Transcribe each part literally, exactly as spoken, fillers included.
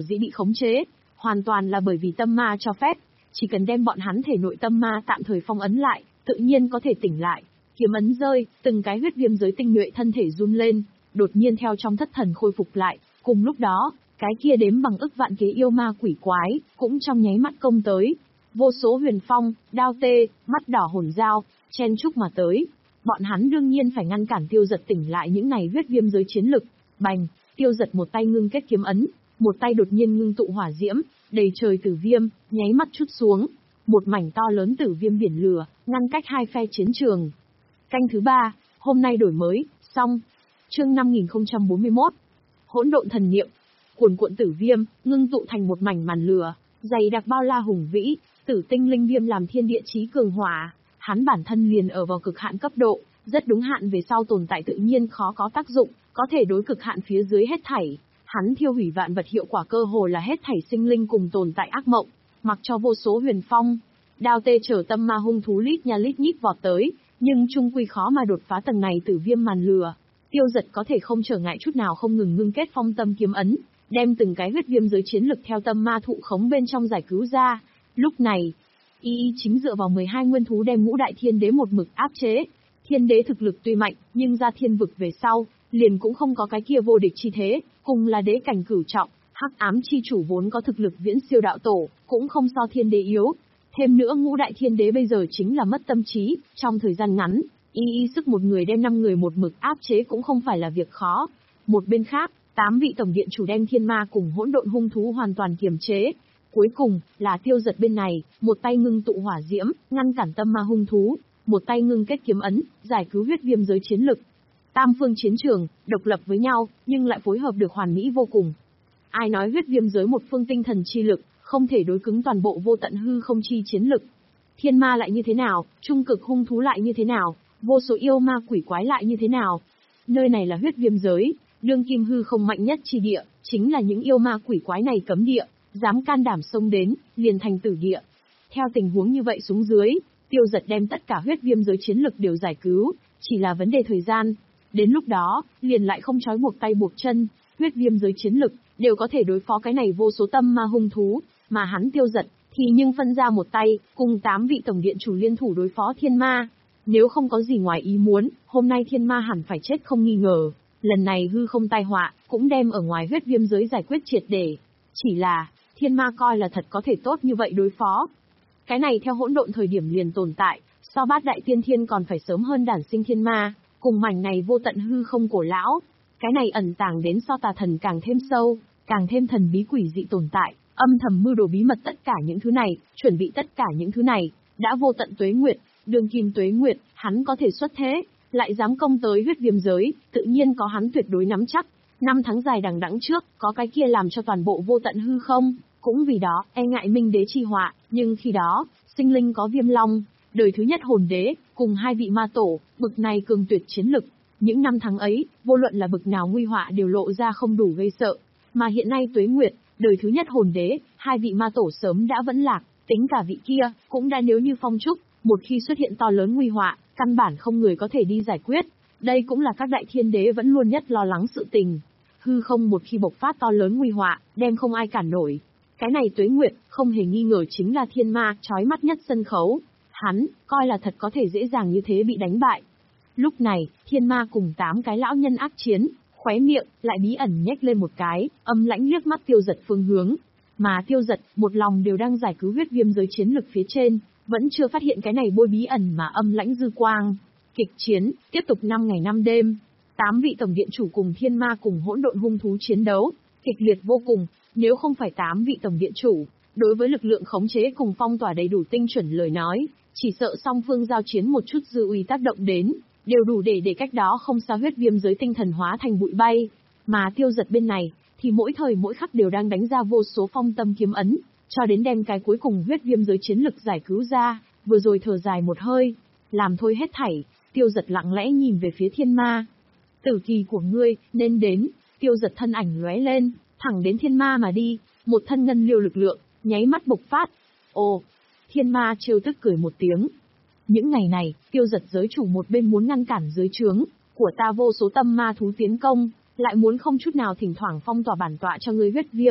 dĩ bị khống chế, hoàn toàn là bởi vì tâm ma cho phép, chỉ cần đem bọn hắn thể nội tâm ma tạm thời phong ấn lại, tự nhiên có thể tỉnh lại. Kiếm ấn rơi, từng cái huyết viêm giới tinh nhuệ thân thể run lên, đột nhiên theo trong thất thần khôi phục lại, cùng lúc đó, cái kia đếm bằng ức vạn kế yêu ma quỷ quái, cũng trong nháy mắt công tới. Vô số huyền phong, đao tê, mắt đỏ hồn dao, chen chúc mà tới. Bọn hắn đương nhiên phải ngăn cản Tiêu Dật tỉnh lại những này huyết viêm giới chiến lực. Bành, Tiêu Dật một tay ngưng kết kiếm ấn, một tay đột nhiên ngưng tụ hỏa diễm, đầy trời tử viêm, nháy mắt chút xuống. Một mảnh to lớn tử viêm biển lửa, ngăn cách hai phe chiến trường. Canh thứ ba, hôm nay đổi mới, xong. Chương năm nghìn không trăm bốn mươi mốt. Hỗn độn thần niệm, cuồn cuộn tử viêm, ngưng tụ thành một mảnh màn lửa, dày đặc bao la hùng vĩ, tử tinh linh viêm làm thiên địa chí cường hỏa, hắn bản thân liền ở vào cực hạn cấp độ, rất đúng hạn về sau tồn tại tự nhiên khó có tác dụng, có thể đối cực hạn phía dưới hết thảy. Hắn thiêu hủy vạn vật hiệu quả cơ hồ là hết thảy sinh linh cùng tồn tại ác mộng, mặc cho vô số huyền phong, đao tê trở tâm ma hung thú lít nha lít nhít vọt tới, nhưng chung quy khó mà đột phá tầng này tử viêm màn lửa. Tiêu Dật có thể không trở ngại chút nào không ngừng ngưng kết phong tâm kiếm ấn, đem từng cái huyết viêm giới chiến lực theo tâm ma thụ khống bên trong giải cứu ra. Lúc này, y y chính dựa vào mười hai nguyên thú đem ngũ đại thiên đế một mực áp chế. Thiên đế thực lực tuy mạnh, nhưng ra thiên vực về sau, liền cũng không có cái kia vô địch chi thế, cùng là đế cảnh cửu trọng, hắc ám chi chủ vốn có thực lực viễn siêu đạo tổ, cũng không so thiên đế yếu. Thêm nữa ngũ đại thiên đế bây giờ chính là mất tâm trí, trong thời gian ngắn, y y sức một người đem năm người một mực áp chế cũng không phải là việc khó. Một bên khác, tám vị tổng điện chủ đem thiên ma cùng hỗn độn hung thú hoàn toàn kiềm chế. Cuối cùng, là Tiêu Dật bên này, một tay ngưng tụ hỏa diễm, ngăn cản tâm ma hung thú, một tay ngưng kết kiếm ấn, giải cứu huyết viêm giới chiến lực. Tam phương chiến trường, độc lập với nhau, nhưng lại phối hợp được hoàn mỹ vô cùng. Ai nói huyết viêm giới một phương tinh thần chi lực, không thể đối cứng toàn bộ vô tận hư không chi chiến lực. Thiên ma lại như thế nào, trung cực hung thú lại như thế nào, vô số yêu ma quỷ quái lại như thế nào. Nơi này là huyết viêm giới, đương kim hư không mạnh nhất chi địa, chính là những yêu ma quỷ quái này cấm địa, dám can đảm xông đến, liền thành tử địa. Theo tình huống như vậy xuống dưới, Tiêu Dật đem tất cả huyết viêm giới chiến lực đều giải cứu, chỉ là vấn đề thời gian. Đến lúc đó, liền lại không trói buộc tay buộc chân, huyết viêm giới chiến lực, đều có thể đối phó cái này vô số tâm ma hung thú, mà hắn Tiêu Dật, thì nhưng phân ra một tay, cùng tám vị tổng điện chủ liên thủ đối phó thiên ma. Nếu không có gì ngoài ý muốn, hôm nay thiên ma hẳn phải chết không nghi ngờ. Lần này hư không tai họa, cũng đem ở ngoài huyết viêm giới giải quyết triệt để. Chỉ là, thiên ma coi là thật có thể tốt như vậy đối phó. Cái này theo hỗn độn thời điểm liền tồn tại, so bát đại tiên thiên còn phải sớm hơn đản sinh thiên ma, cùng mảnh này vô tận hư không cổ lão. Cái này ẩn tàng đến so tà thần càng thêm sâu, càng thêm thần bí quỷ dị tồn tại, âm thầm mưu đồ bí mật tất cả những thứ này, chuẩn bị tất cả những thứ này, đã vô tận tuế nguyệt, đường kim tuế nguyệt, hắn có thể xuất thế, lại dám công tới huyết viêm giới, tự nhiên có hắn tuyệt đối nắm chắc. Năm tháng dài đằng đẵng trước, có cái kia làm cho toàn bộ vô tận hư không, cũng vì đó, e ngại minh đế chi họa, nhưng khi đó, sinh linh có viêm long, đời thứ nhất hồn đế, cùng hai vị ma tổ, bực này cường tuyệt chiến lực. Những năm tháng ấy, vô luận là bực nào nguy họa đều lộ ra không đủ gây sợ. Mà hiện nay tuế nguyệt, đời thứ nhất hồn đế, hai vị ma tổ sớm đã vẫn lạc, tính cả vị kia, cũng đã nếu như phong trúc, một khi xuất hiện to lớn nguy họa, căn bản không người có thể đi giải quyết. Đây cũng là các đại thiên đế vẫn luôn nhất lo lắng sự tình. Hư không một khi bộc phát to lớn nguy họa, đem không ai cản nổi. Cái này tuế nguyệt, không hề nghi ngờ chính là thiên ma, chói mắt nhất sân khấu. Hắn, coi là thật có thể dễ dàng như thế bị đánh bại. Lúc này, thiên ma cùng tám cái lão nhân ác chiến, khóe miệng, lại bí ẩn nhếch lên một cái, âm lãnh liếc mắt Tiêu Dật phương hướng. Mà Tiêu Dật, một lòng đều đang giải cứu huyết viêm giới chiến lực phía trên, vẫn chưa phát hiện cái này bôi bí ẩn mà âm lãnh dư quang. Kịch chiến, tiếp tục năm ngày năm đêm. Tám vị tổng điện chủ cùng thiên ma cùng hỗn độn hung thú chiến đấu, kịch liệt vô cùng, nếu không phải tám vị tổng điện chủ, đối với lực lượng khống chế cùng phong tỏa đầy đủ tinh chuẩn lời nói, chỉ sợ song phương giao chiến một chút dư uy tác động đến, đều đủ để để cách đó không xa huyết viêm giới tinh thần hóa thành bụi bay. Mà Tiêu Dật bên này, thì mỗi thời mỗi khắc đều đang đánh ra vô số phong tâm kiếm ấn, cho đến đem cái cuối cùng huyết viêm giới chiến lực giải cứu ra, vừa rồi thở dài một hơi, làm thôi hết thảy, Tiêu Dật lặng lẽ nhìn về phía thiên ma. Tử kỳ của ngươi, nên đến. Tiêu Dật thân ảnh lóe lên, thẳng đến thiên ma mà đi, một thân ngân liêu lực lượng, nháy mắt bộc phát. Ồ, thiên ma trêu tức cười một tiếng. Những ngày này, Tiêu Dật giới chủ một bên muốn ngăn cản dưới trướng của ta vô số tâm ma thú tiến công, lại muốn không chút nào thỉnh thoảng phong tỏa bản tọa cho ngươi huyết viêm,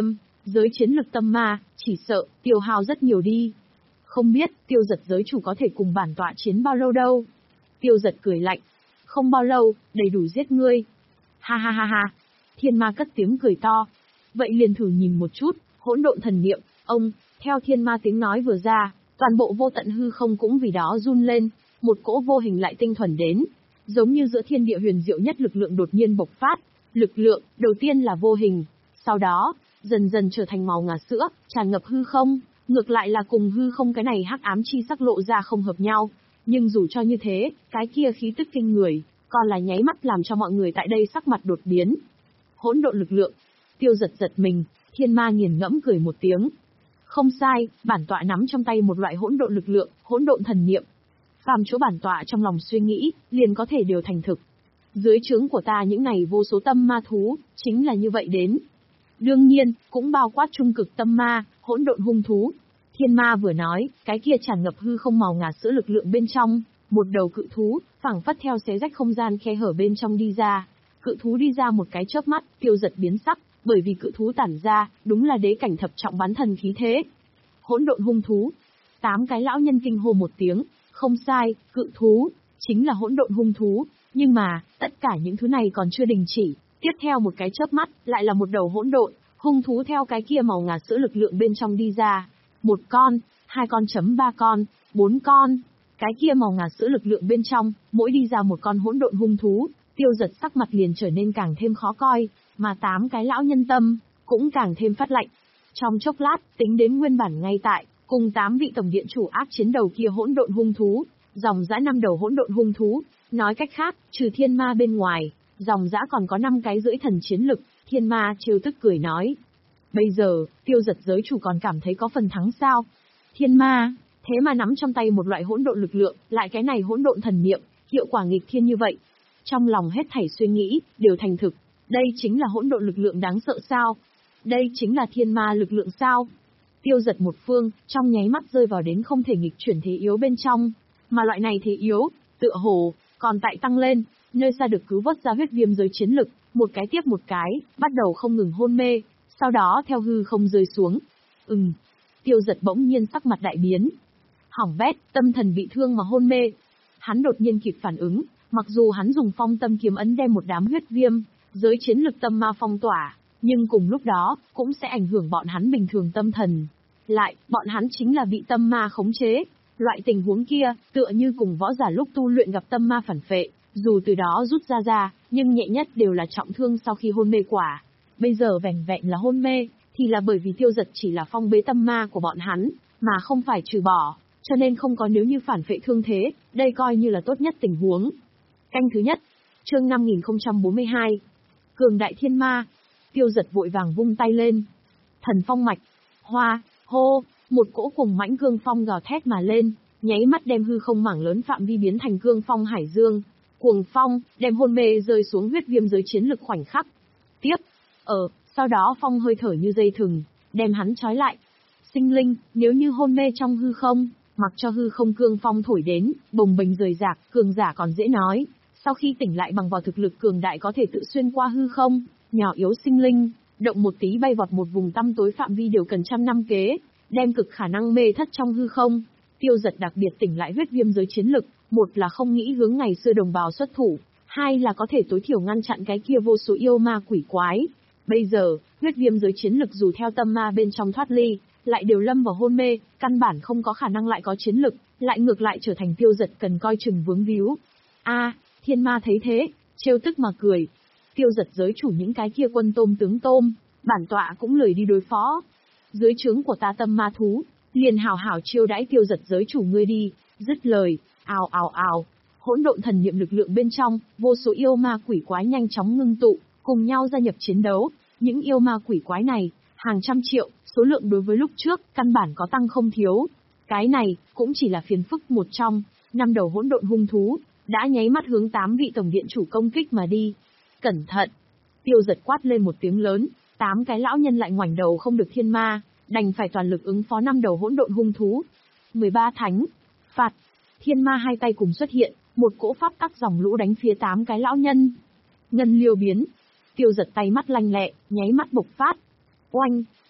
Giới chiến lực tâm ma, chỉ sợ, tiêu hao rất nhiều đi. Không biết, Tiêu Giật giới chủ có thể cùng bản tọa chiến bao lâu đâu. Tiêu Giật cười lạnh. Không bao lâu, đầy đủ giết ngươi. Ha ha ha ha. Thiên ma cất tiếng cười to. Vậy liền thử nhìn một chút, hỗn độn thần niệm, ông, theo thiên ma tiếng nói vừa ra, toàn bộ vô tận hư không cũng vì đó run lên, một cỗ vô hình lại tinh thuần đến. Giống như giữa thiên địa huyền diệu nhất lực lượng đột nhiên bộc phát. Lực lượng, đầu tiên là vô hình, sau đó, dần dần trở thành màu ngà sữa, tràn ngập hư không, ngược lại là cùng hư không cái này hắc ám chi sắc lộ ra không hợp nhau. Nhưng dù cho như thế, cái kia khí tức kinh người, còn là nháy mắt làm cho mọi người tại đây sắc mặt đột biến. Hỗn độn lực lượng. Tiêu Giật giật mình, thiên ma nghiền ngẫm cười một tiếng. Không sai, bản tọa nắm trong tay một loại hỗn độn lực lượng, hỗn độn thần niệm. Phàm chỗ bản tọa trong lòng suy nghĩ, liền có thể điều thành thực. Dưới trướng của ta những ngày vô số tâm ma thú, chính là như vậy đến. Đương nhiên, cũng bao quát trung cực tâm ma, hỗn độn hung thú. Thiên ma vừa nói, cái kia tràn ngập hư không màu ngà sữa lực lượng bên trong, một đầu cự thú, phảng phất theo xé rách không gian khe hở bên trong đi ra. Cự thú đi ra một cái chớp mắt, Tiêu Giật biến sắc, bởi vì cự thú tản ra, đúng là đế cảnh thập trọng bán thần khí thế. Hỗn độn hung thú. Tám cái lão nhân kinh hô một tiếng, không sai, cự thú, chính là hỗn độn hung thú, nhưng mà, tất cả những thứ này còn chưa đình chỉ, tiếp theo một cái chớp mắt, lại là một đầu hỗn độn, hung thú theo cái kia màu ngà sữa lực lượng bên trong đi ra. Một con, hai con chấm ba con, bốn con. Cái kia màu ngà sữa lực lượng bên trong, mỗi đi ra một con hỗn độn hung thú, Tiêu Giật sắc mặt liền trở nên càng thêm khó coi, mà tám cái lão nhân tâm, cũng càng thêm phát lạnh. Trong chốc lát, tính đến nguyên bản ngay tại, cùng tám vị tổng điện chủ ác chiến đầu kia hỗn độn hung thú, dòng dã năm đầu hỗn độn hung thú, nói cách khác, trừ thiên ma bên ngoài, dòng dã còn có năm cái rưỡi thần chiến lực, thiên ma trêu tức cười nói. Bây giờ, Tiêu Giật giới chủ còn cảm thấy có phần thắng sao? Thiên ma, thế mà nắm trong tay một loại hỗn độn lực lượng, lại cái này hỗn độn thần niệm, hiệu quả nghịch thiên như vậy. Trong lòng hết thảy suy nghĩ, đều thành thực, đây chính là hỗn độn lực lượng đáng sợ sao? Đây chính là thiên ma lực lượng sao? Tiêu Giật một phương, trong nháy mắt rơi vào đến không thể nghịch chuyển thế yếu bên trong, mà loại này thế yếu, tựa hồ, còn tại tăng lên, nơi xa được cứu vớt ra huyết viêm giới chiến lực, một cái tiếp một cái, bắt đầu không ngừng hôn mê, sau đó theo hư không rơi xuống. Ừm, Tiêu Giật bỗng nhiên sắc mặt đại biến. Hỏng bét, tâm thần bị thương mà hôn mê. Hắn đột nhiên kịp phản ứng, mặc dù hắn dùng phong tâm kiếm ấn đem một đám huyết viêm, giới chiến lực tâm ma phong tỏa, nhưng cùng lúc đó, cũng sẽ ảnh hưởng bọn hắn bình thường tâm thần. Lại, bọn hắn chính là bị tâm ma khống chế. Loại tình huống kia, tựa như cùng võ giả lúc tu luyện gặp tâm ma phản phệ, dù từ đó rút ra ra, nhưng nhẹ nhất đều là trọng thương sau khi hôn mê quả. Bây giờ vẻn vẹn là hôn mê, thì là bởi vì Tiêu Giật chỉ là phong bế tâm ma của bọn hắn, mà không phải trừ bỏ, cho nên không có nếu như phản phệ thương thế, đây coi như là tốt nhất tình huống. Canh thứ nhất, chương năm nghìn không trăm bốn mươi hai, cường đại thiên ma. Tiêu Giật vội vàng vung tay lên. Thần phong mạch, hoa, hô, một cỗ cùng mãnh cương phong gào thét mà lên, nháy mắt đem hư không mảng lớn phạm vi biến thành cương phong hải dương. Cuồng phong, đem hôn mê rơi xuống huyết viêm giới chiến lực khoảnh khắc. Tiếp, ở, sau đó phong hơi thở như dây thừng, đem hắn trói lại. Sinh linh, nếu như hôn mê trong hư không, mặc cho hư không cương phong thổi đến, bồng bềnh rời rạc, cường giả còn dễ nói. Sau khi tỉnh lại bằng vào thực lực cường đại có thể tự xuyên qua hư không, nhỏ yếu sinh linh, động một tí bay vọt một vùng tăm tối phạm vi đều cần trăm năm kế, đem cực khả năng mê thất trong hư không. Tiêu Giật đặc biệt tỉnh lại huyết viêm giới chiến lực, một là không nghĩ hướng ngày xưa đồng bào xuất thủ, hai là có thể tối thiểu ngăn chặn cái kia vô số yêu ma quỷ quái. Bây giờ, huyết viêm giới chiến lực dù theo tâm ma bên trong thoát ly, lại đều lâm vào hôn mê, căn bản không có khả năng lại có chiến lực, lại ngược lại trở thành Tiêu Giật cần coi chừng vướng víu. A, thiên ma thấy thế, trêu tức mà cười. Tiêu Giật giới chủ những cái kia quân tôm tướng tôm, bản tọa cũng lười đi đối phó. Dưới trướng của ta tâm ma thú, liền hào hảo chiêu đãi Tiêu Giật giới chủ ngươi đi. Dứt lời, ào ào ào, hỗn độn thần niệm lực lượng bên trong, vô số yêu ma quỷ quái nhanh chóng ngưng tụ, cùng nhau gia nhập chiến đấu. Những yêu ma quỷ quái này, hàng trăm triệu, số lượng đối với lúc trước, căn bản có tăng không thiếu. Cái này, cũng chỉ là phiền phức một trong, năm đầu hỗn độn hung thú, đã nháy mắt hướng tám vị tổng điện chủ công kích mà đi. Cẩn thận! Tiêu Giật quát lên một tiếng lớn, tám cái lão nhân lại ngoảnh đầu không được thiên ma, đành phải toàn lực ứng phó năm đầu hỗn độn hung thú. mười ba thánh, phạt, thiên ma hai tay cùng xuất hiện, một cỗ pháp tắc dòng lũ đánh phía tám cái lão nhân. Ngân liêu biến, Tiêu Giật tay mắt lanh lẹ, nháy mắt bộc phát. Oanh,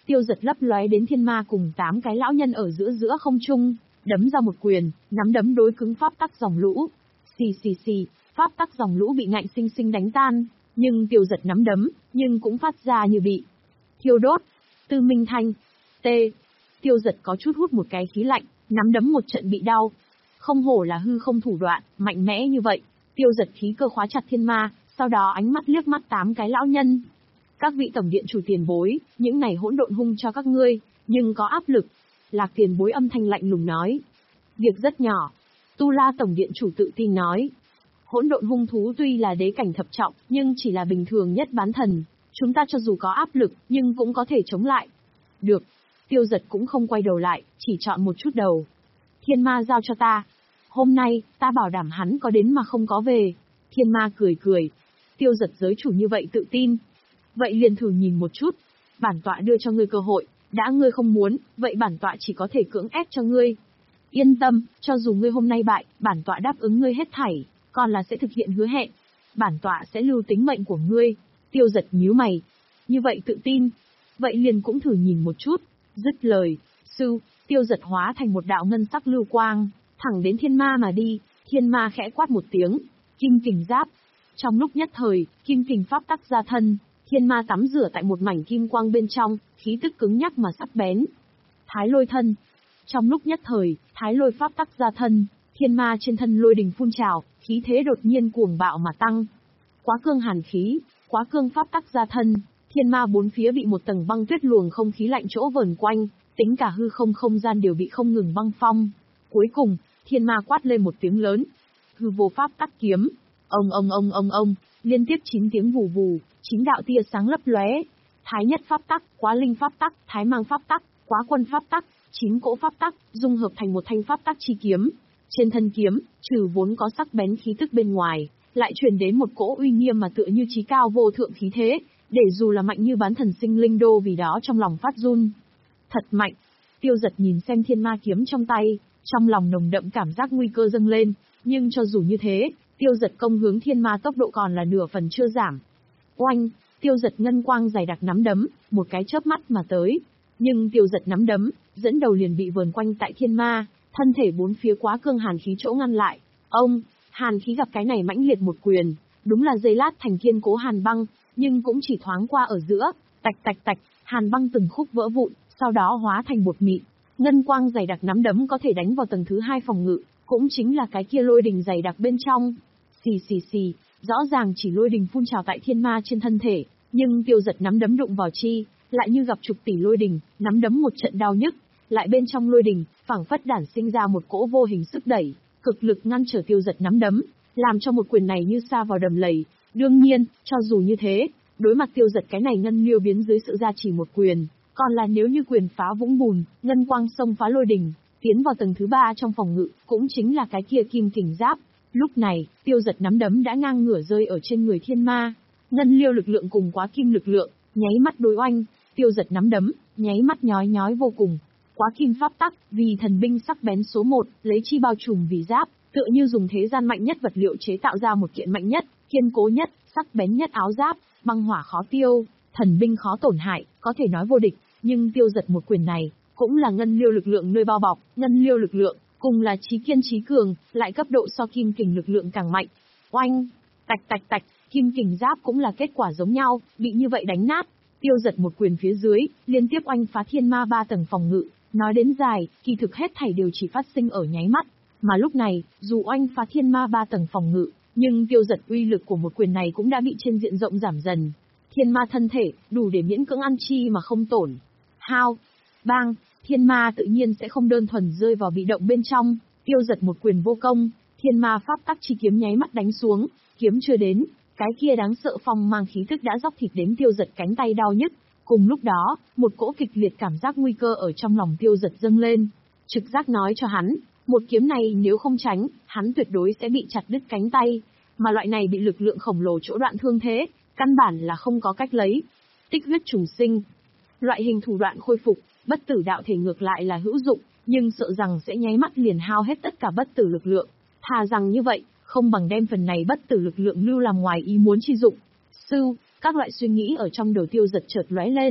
Tiêu Giật lấp lóe đến thiên ma cùng tám cái lão nhân ở giữa giữa không trung, đấm ra một quyền, nắm đấm đối cứng pháp tắc dòng lũ. Xì xì xì, pháp tắc dòng lũ bị ngạnh sinh sinh đánh tan, nhưng Tiêu Giật nắm đấm, nhưng cũng phát ra như bị thiêu đốt. Tư Minh Thanh, T. Tiêu Giật có chút hút một cái khí lạnh, nắm đấm một trận bị đau. Không hổ là hư không thủ đoạn, mạnh mẽ như vậy. Tiêu Giật khí cơ khóa chặt thiên ma, sau đó ánh mắt liếc mắt tám cái lão nhân. Các vị tổng điện chủ tiền bối, những này hỗn độn hung cho các ngươi, nhưng có áp lực. Lạc tiền bối âm thanh lạnh lùng nói. Việc rất nhỏ. Tu La tổng điện chủ tự tin nói. Hỗn độn hung thú tuy là đế cảnh thập trọng, nhưng chỉ là bình thường nhất bán thần. Chúng ta cho dù có áp lực, nhưng cũng có thể chống lại. Được. Tiêu Giật cũng không quay đầu lại, chỉ chọn một chút đầu. Thiên ma giao cho ta. Hôm nay, ta bảo đảm hắn có đến mà không có về. Thiên ma cười cười. Tiêu Giật giới chủ như vậy tự tin. Vậy liền thử nhìn một chút. Bản tọa đưa cho ngươi cơ hội, đã ngươi không muốn, vậy bản tọa chỉ có thể cưỡng ép cho ngươi. Yên tâm, cho dù ngươi hôm nay bại, bản tọa đáp ứng ngươi hết thảy, còn là sẽ thực hiện hứa hẹn. Bản tọa sẽ lưu tính mệnh của ngươi. Tiêu Giật nhíu mày. Như vậy tự tin. Vậy liền cũng thử nhìn một chút. Dứt lời, sư, Tiêu Giật hóa thành một đạo ngân sắc lưu quang, thẳng đến thiên ma mà đi. Thiên ma khẽ quát một tiếng, kim kình giáp. Trong lúc nhất thời, kim kình pháp tắc ra thân, thiên ma tắm rửa tại một mảnh kim quang bên trong, khí tức cứng nhắc mà sắc bén. Thái lôi thân. Trong lúc nhất thời, thái lôi pháp tắc ra thân, thiên ma trên thân lôi đình phun trào, khí thế đột nhiên cuồng bạo mà tăng. Quá cương hàn khí, quá cương pháp tắc ra thân, thiên ma bốn phía bị một tầng băng tuyết luồng không khí lạnh chỗ vờn quanh, tính cả hư không không gian đều bị không ngừng băng phong. Cuối cùng, thiên ma quát lên một tiếng lớn. Hư vô pháp tắc kiếm. Ông ông ông ông ông, liên tiếp chín tiếng vù vù, chín đạo tia sáng lấp lóe. Thái nhất pháp tắc, quá linh pháp tắc, thái mang pháp tắc, quá quân pháp tắc, chín cỗ pháp tắc, dung hợp thành một thanh pháp tắc chi kiếm. Trên thân kiếm, trừ vốn có sắc bén khí tức bên ngoài, lại truyền đến một cỗ uy nghiêm mà tựa như chí cao vô thượng khí thế, để dù là mạnh như bán thần sinh linh đô vì đó trong lòng phát run. Thật mạnh. Tiêu Giật nhìn xem thiên ma kiếm trong tay, trong lòng nồng đậm cảm giác nguy cơ dâng lên, nhưng cho dù như thế, Tiêu Giật công hướng thiên ma tốc độ còn là nửa phần chưa giảm. Oanh, Tiêu Giật ngân quang dày đặc nắm đấm, một cái chớp mắt mà tới. Nhưng Tiêu Giật nắm đấm, dẫn đầu liền bị vờn quanh tại thiên ma, thân thể bốn phía quá cương hàn khí chỗ ngăn lại. Ông, hàn khí gặp cái này mãnh liệt một quyền, đúng là giây lát thành kiên cố hàn băng, nhưng cũng chỉ thoáng qua ở giữa, tạch tạch tạch, hàn băng từng khúc vỡ vụn, sau đó hóa thành bột mịn. Ngân quang dày đặc nắm đấm có thể đánh vào tầng thứ hai phòng ngự, cũng chính là cái kia lôi đình dày đặc bên trong. Xì xì xì, rõ ràng chỉ lôi đình phun trào tại thiên ma trên thân thể, nhưng Tiêu Giật nắm đấm đụng vào chi, lại như gặp chục tỷ lôi đình, nắm đấm một trận đau nhức, lại bên trong lôi đình, phảng phất đản sinh ra một cỗ vô hình sức đẩy, cực lực ngăn trở Tiêu Giật nắm đấm, làm cho một quyền này như sa vào đầm lầy. Đương nhiên, cho dù như thế, đối mặt Tiêu Giật cái này ngân liêu biến dưới sự gia trì một quyền, còn là nếu như quyền phá vũng bùn, ngân quang xông phá lôi đình, tiến vào tầng thứ ba trong phòng ngự, cũng chính là cái kia kim kình giáp. Lúc này, Tiêu Giật nắm đấm đã ngang ngửa rơi ở trên người thiên ma, ngân liêu lực lượng cùng quá kim lực lượng, nháy mắt đối oanh. Tiêu Giật nắm đấm, nháy mắt nhói nhói vô cùng. Quá kim pháp tắc, vì thần binh sắc bén số một, lấy chi bao trùm vì giáp, tựa như dùng thế gian mạnh nhất vật liệu chế tạo ra một kiện mạnh nhất, kiên cố nhất, sắc bén nhất áo giáp, băng hỏa khó tiêu, thần binh khó tổn hại, có thể nói vô địch. Nhưng Tiêu Giật một quyền này, cũng là ngân liêu lực lượng nơi bao bọc, ngân liêu lực lượng, cùng là chí kiên chí cường, lại cấp độ so kim kình lực lượng càng mạnh. Oanh, tạch tạch tạch, kim kình giáp cũng là kết quả giống nhau, bị như vậy đánh nát. Tiêu Giật một quyền phía dưới, liên tiếp oanh phá thiên ma ba tầng phòng ngự, nói đến dài, kỳ thực hết thảy đều chỉ phát sinh ở nháy mắt, mà lúc này, dù oanh phá thiên ma ba tầng phòng ngự, nhưng Tiêu Giật uy lực của một quyền này cũng đã bị trên diện rộng giảm dần. Thiên ma thân thể, đủ để miễn cưỡng ăn chi mà không tổn. Hao, bang, thiên ma tự nhiên sẽ không đơn thuần rơi vào bị động bên trong. Tiêu Giật một quyền vô công, thiên ma pháp tắc chi kiếm nháy mắt đánh xuống, kiếm chưa đến, cái kia đáng sợ phong mang khí tức đã dốc thịt đến Tiêu Giật cánh tay đau nhức. Cùng lúc đó, một cỗ kịch liệt cảm giác nguy cơ ở trong lòng Tiêu Giật dâng lên. Trực giác nói cho hắn, một kiếm này nếu không tránh, hắn tuyệt đối sẽ bị chặt đứt cánh tay, mà loại này bị lực lượng khổng lồ chỗ đoạn thương thế, căn bản là không có cách lấy. Tích huyết trùng sinh. Loại hình thủ đoạn khôi phục, bất tử đạo thể ngược lại là hữu dụng, nhưng sợ rằng sẽ nháy mắt liền hao hết tất cả bất tử lực lượng. Thà rằng như vậy, không bằng đem phần này bất tử lực lượng lưu làm ngoài ý muốn chi dụng. Sư, các loại suy nghĩ ở trong đầu Tiêu Giật chợt lóe lên,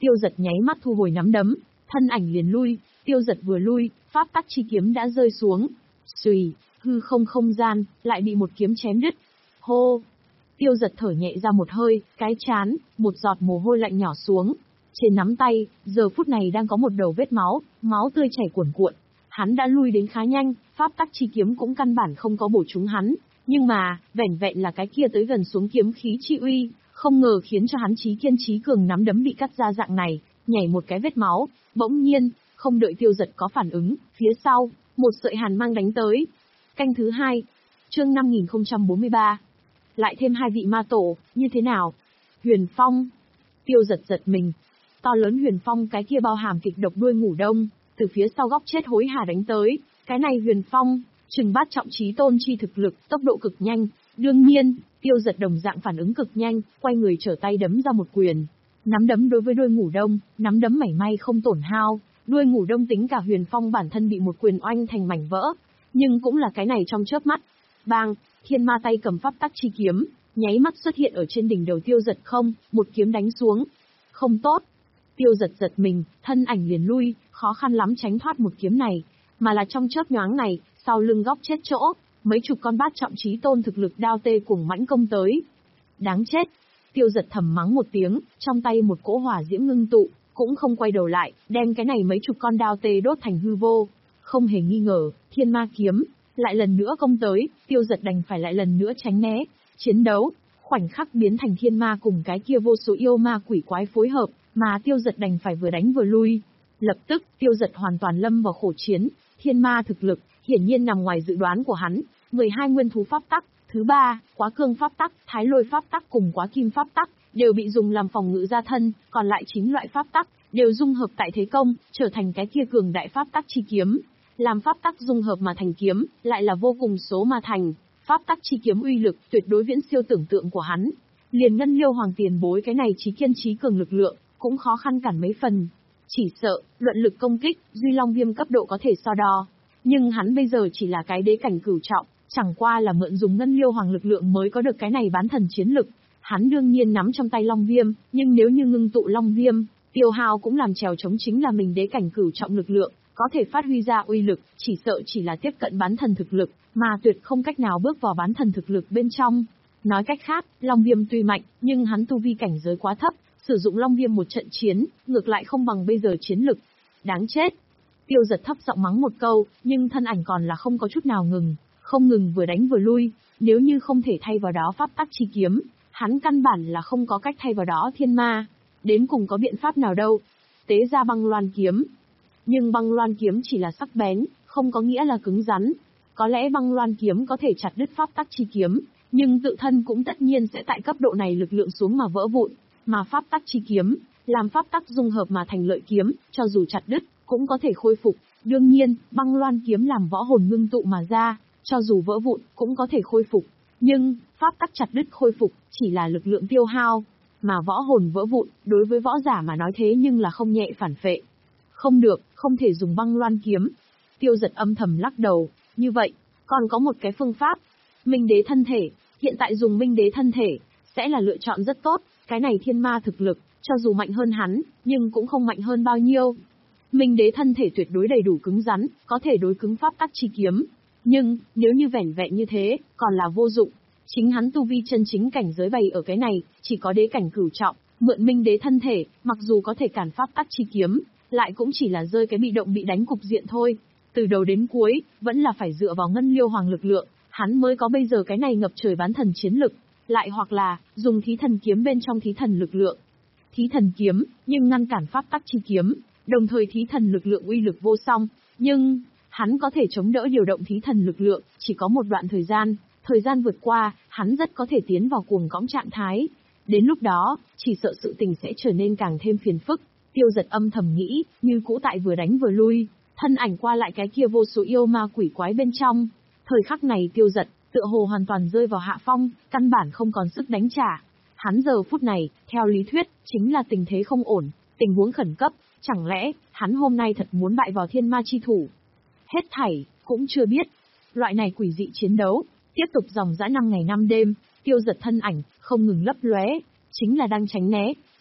Tiêu Dật nháy mắt thu hồi nắm đấm, thân ảnh liền lui, Tiêu Dật vừa lui, pháp tắc chi kiếm đã rơi xuống. Xùy, hư không không gian, lại bị một kiếm chém đứt. Hô! Tiêu Dật thở nhẹ ra một hơi, cái chán, một giọt mồ hôi lạnh nhỏ xuống. Trên nắm tay, giờ phút này đang có một đầu vết máu, máu tươi chảy cuồn cuộn. Hắn đã lui đến khá nhanh, pháp tắc chi kiếm cũng căn bản không có bổ trúng hắn. Nhưng mà, vẻn vẹn là cái kia tới gần xuống kiếm khí chi uy, không ngờ khiến cho hắn chí kiên chí cường nắm đấm bị cắt ra dạng này, nhảy một cái vết máu, bỗng nhiên, không đợi Tiêu Dật có phản ứng, phía sau, một sợi hàn mang đánh tới. Canh thứ hai, chương năm nghìn không trăm bốn mươi ba. Lại thêm hai vị ma tổ, như thế nào? Huyền Phong. Tiêu Dật giật mình. To lớn Huyền Phong cái kia bao hàm kịch độc đuôi ngủ đông, từ phía sau góc chết hối hả đánh tới. Cái này Huyền Phong, trừng bát trọng chí tôn chi thực lực, tốc độ cực nhanh. Đương nhiên, Tiêu Dật đồng dạng phản ứng cực nhanh, quay người trở tay đấm ra một quyền. Nắm đấm đối với đuôi ngủ đông, nắm đấm mảy may không tổn hao. Đuôi ngủ đông tính cả Huyền Phong bản thân bị một quyền oanh thành mảnh vỡ. Nhưng cũng là cái này trong chớp mắt. Bang, thiên ma tay cầm pháp tắc chi kiếm, nháy mắt xuất hiện ở trên đỉnh đầu Tiêu Dật không, một kiếm đánh xuống. Không tốt. Tiêu Dật giật mình, thân ảnh liền lui, khó khăn lắm tránh thoát một kiếm này. Mà là trong chớp nhoáng này, sau lưng góc chết chỗ, mấy chục con bát trọng chí tôn thực lực đao tê cùng mãnh công tới. Đáng chết. Tiêu Dật thầm mắng một tiếng, trong tay một cỗ hỏa diễm ngưng tụ, cũng không quay đầu lại, đem cái này mấy chục con đao tê đốt thành hư vô. Không hề nghi ngờ, thiên ma kiếm lại lần nữa công tới, Tiêu Dật đành phải lại lần nữa tránh né. Chiến đấu, khoảnh khắc biến thành thiên ma cùng cái kia vô số yêu ma quỷ quái phối hợp, mà Tiêu Dật đành phải vừa đánh vừa lui. Lập tức, Tiêu Dật hoàn toàn lâm vào khổ chiến, thiên ma thực lực, hiển nhiên nằm ngoài dự đoán của hắn. mười hai nguyên thú pháp tắc, thứ ba, quá cương pháp tắc, thái lôi pháp tắc cùng quá kim pháp tắc, đều bị dùng làm phòng ngự gia thân, còn lại chín loại pháp tắc, đều dung hợp tại thế công, trở thành cái kia cường đại pháp tắc chi kiếm. Làm pháp tắc dung hợp mà thành kiếm, lại là vô cùng số mà thành. Pháp tắc chi kiếm uy lực tuyệt đối viễn siêu tưởng tượng của hắn. Liền Ngân Liêu Hoàng tiền bối cái này chí kiên chí cường lực lượng, cũng khó khăn cản mấy phần. Chỉ sợ, luận lực công kích, Duy Long Viêm cấp độ có thể so đo. Nhưng hắn bây giờ chỉ là cái đế cảnh cửu trọng, chẳng qua là mượn dùng Ngân Liêu Hoàng lực lượng mới có được cái này bán thần chiến lực. Hắn đương nhiên nắm trong tay Long Viêm, nhưng nếu như ngưng tụ Long Viêm, tiêu hao cũng làm trèo chống chính là mình đế cảnh cửu trọng lực lượng, có thể phát huy ra uy lực, chỉ sợ chỉ là tiếp cận bán thần thực lực, mà tuyệt không cách nào bước vào bán thần thực lực bên trong. Nói cách khác, Long Viêm tuy mạnh, nhưng hắn tu vi cảnh giới quá thấp, sử dụng Long Viêm một trận chiến, ngược lại không bằng bây giờ chiến lực. Đáng chết. Tiêu Dật thấp giọng mắng một câu, nhưng thân ảnh còn là không có chút nào ngừng, không ngừng vừa đánh vừa lui, nếu như không thể thay vào đó pháp tắc chi kiếm, hắn căn bản là không có cách thay vào đó thiên ma. Đến cùng có biện pháp nào đâu? Tế ra băng loan kiếm. Nhưng băng loan kiếm chỉ là sắc bén, không có nghĩa là cứng rắn. Có lẽ băng loan kiếm có thể chặt đứt pháp tắc chi kiếm, nhưng tự thân cũng tất nhiên sẽ tại cấp độ này lực lượng xuống mà vỡ vụn. Mà pháp tắc chi kiếm, làm pháp tắc dung hợp mà thành lợi kiếm, cho dù chặt đứt, cũng có thể khôi phục. Đương nhiên, băng loan kiếm làm võ hồn ngưng tụ mà ra, cho dù vỡ vụn, cũng có thể khôi phục. Nhưng, pháp tắc chặt đứt khôi phục, chỉ là lực lượng tiêu hao. Mà võ hồn vỡ vụn, đối với võ giả mà nói thế nhưng là không nhẹ phản phệ. Không được, không thể dùng băng loan kiếm. Tiêu Dật âm thầm lắc đầu, như vậy, còn có một cái phương pháp. Minh đế thân thể, hiện tại dùng minh đế thân thể, sẽ là lựa chọn rất tốt. Cái này thiên ma thực lực, cho dù mạnh hơn hắn, nhưng cũng không mạnh hơn bao nhiêu. Minh đế thân thể tuyệt đối đầy đủ cứng rắn, có thể đối cứng pháp tắc chi kiếm. Nhưng, nếu như vẻn vẹn như thế, còn là vô dụng. Chính hắn tu vi chân chính cảnh giới bày ở cái này, chỉ có đế cảnh cửu trọng, mượn minh đế thân thể, mặc dù có thể cản pháp tắc chi kiếm, lại cũng chỉ là rơi cái bị động bị đánh cục diện thôi. Từ đầu đến cuối, vẫn là phải dựa vào Ngân Liêu Hoàng lực lượng, hắn mới có bây giờ cái này ngập trời bán thần chiến lực. Lại hoặc là, dùng thí thần kiếm bên trong thí thần lực lượng. Thí thần kiếm, nhưng ngăn cản pháp tắc chi kiếm, đồng thời thí thần lực lượng uy lực vô song, nhưng, hắn có thể chống đỡ điều động thí thần lực lượng, chỉ có một đoạn thời gian. Thời gian vượt qua, hắn rất có thể tiến vào cuồng cõng trạng thái. Đến lúc đó, chỉ sợ sự tình sẽ trở nên càng thêm phiền phức. Tiêu Dật âm thầm nghĩ, như cũ tại vừa đánh vừa lui, thân ảnh qua lại cái kia vô số yêu ma quỷ quái bên trong. Thời khắc này Tiêu Dật, tựa hồ hoàn toàn rơi vào hạ phong, căn bản không còn sức đánh trả. Hắn giờ phút này, theo lý thuyết, chính là tình thế không ổn, tình huống khẩn cấp, chẳng lẽ, hắn hôm nay thật muốn bại vào thiên ma chi thủ? Hết thảy, cũng chưa biết. Loại này quỷ dị chiến đấu, tiếp tục dòng dã năm ngày năm đêm, Tiêu Dật thân ảnh, không ngừng lấp lóe, chính là đang tránh né.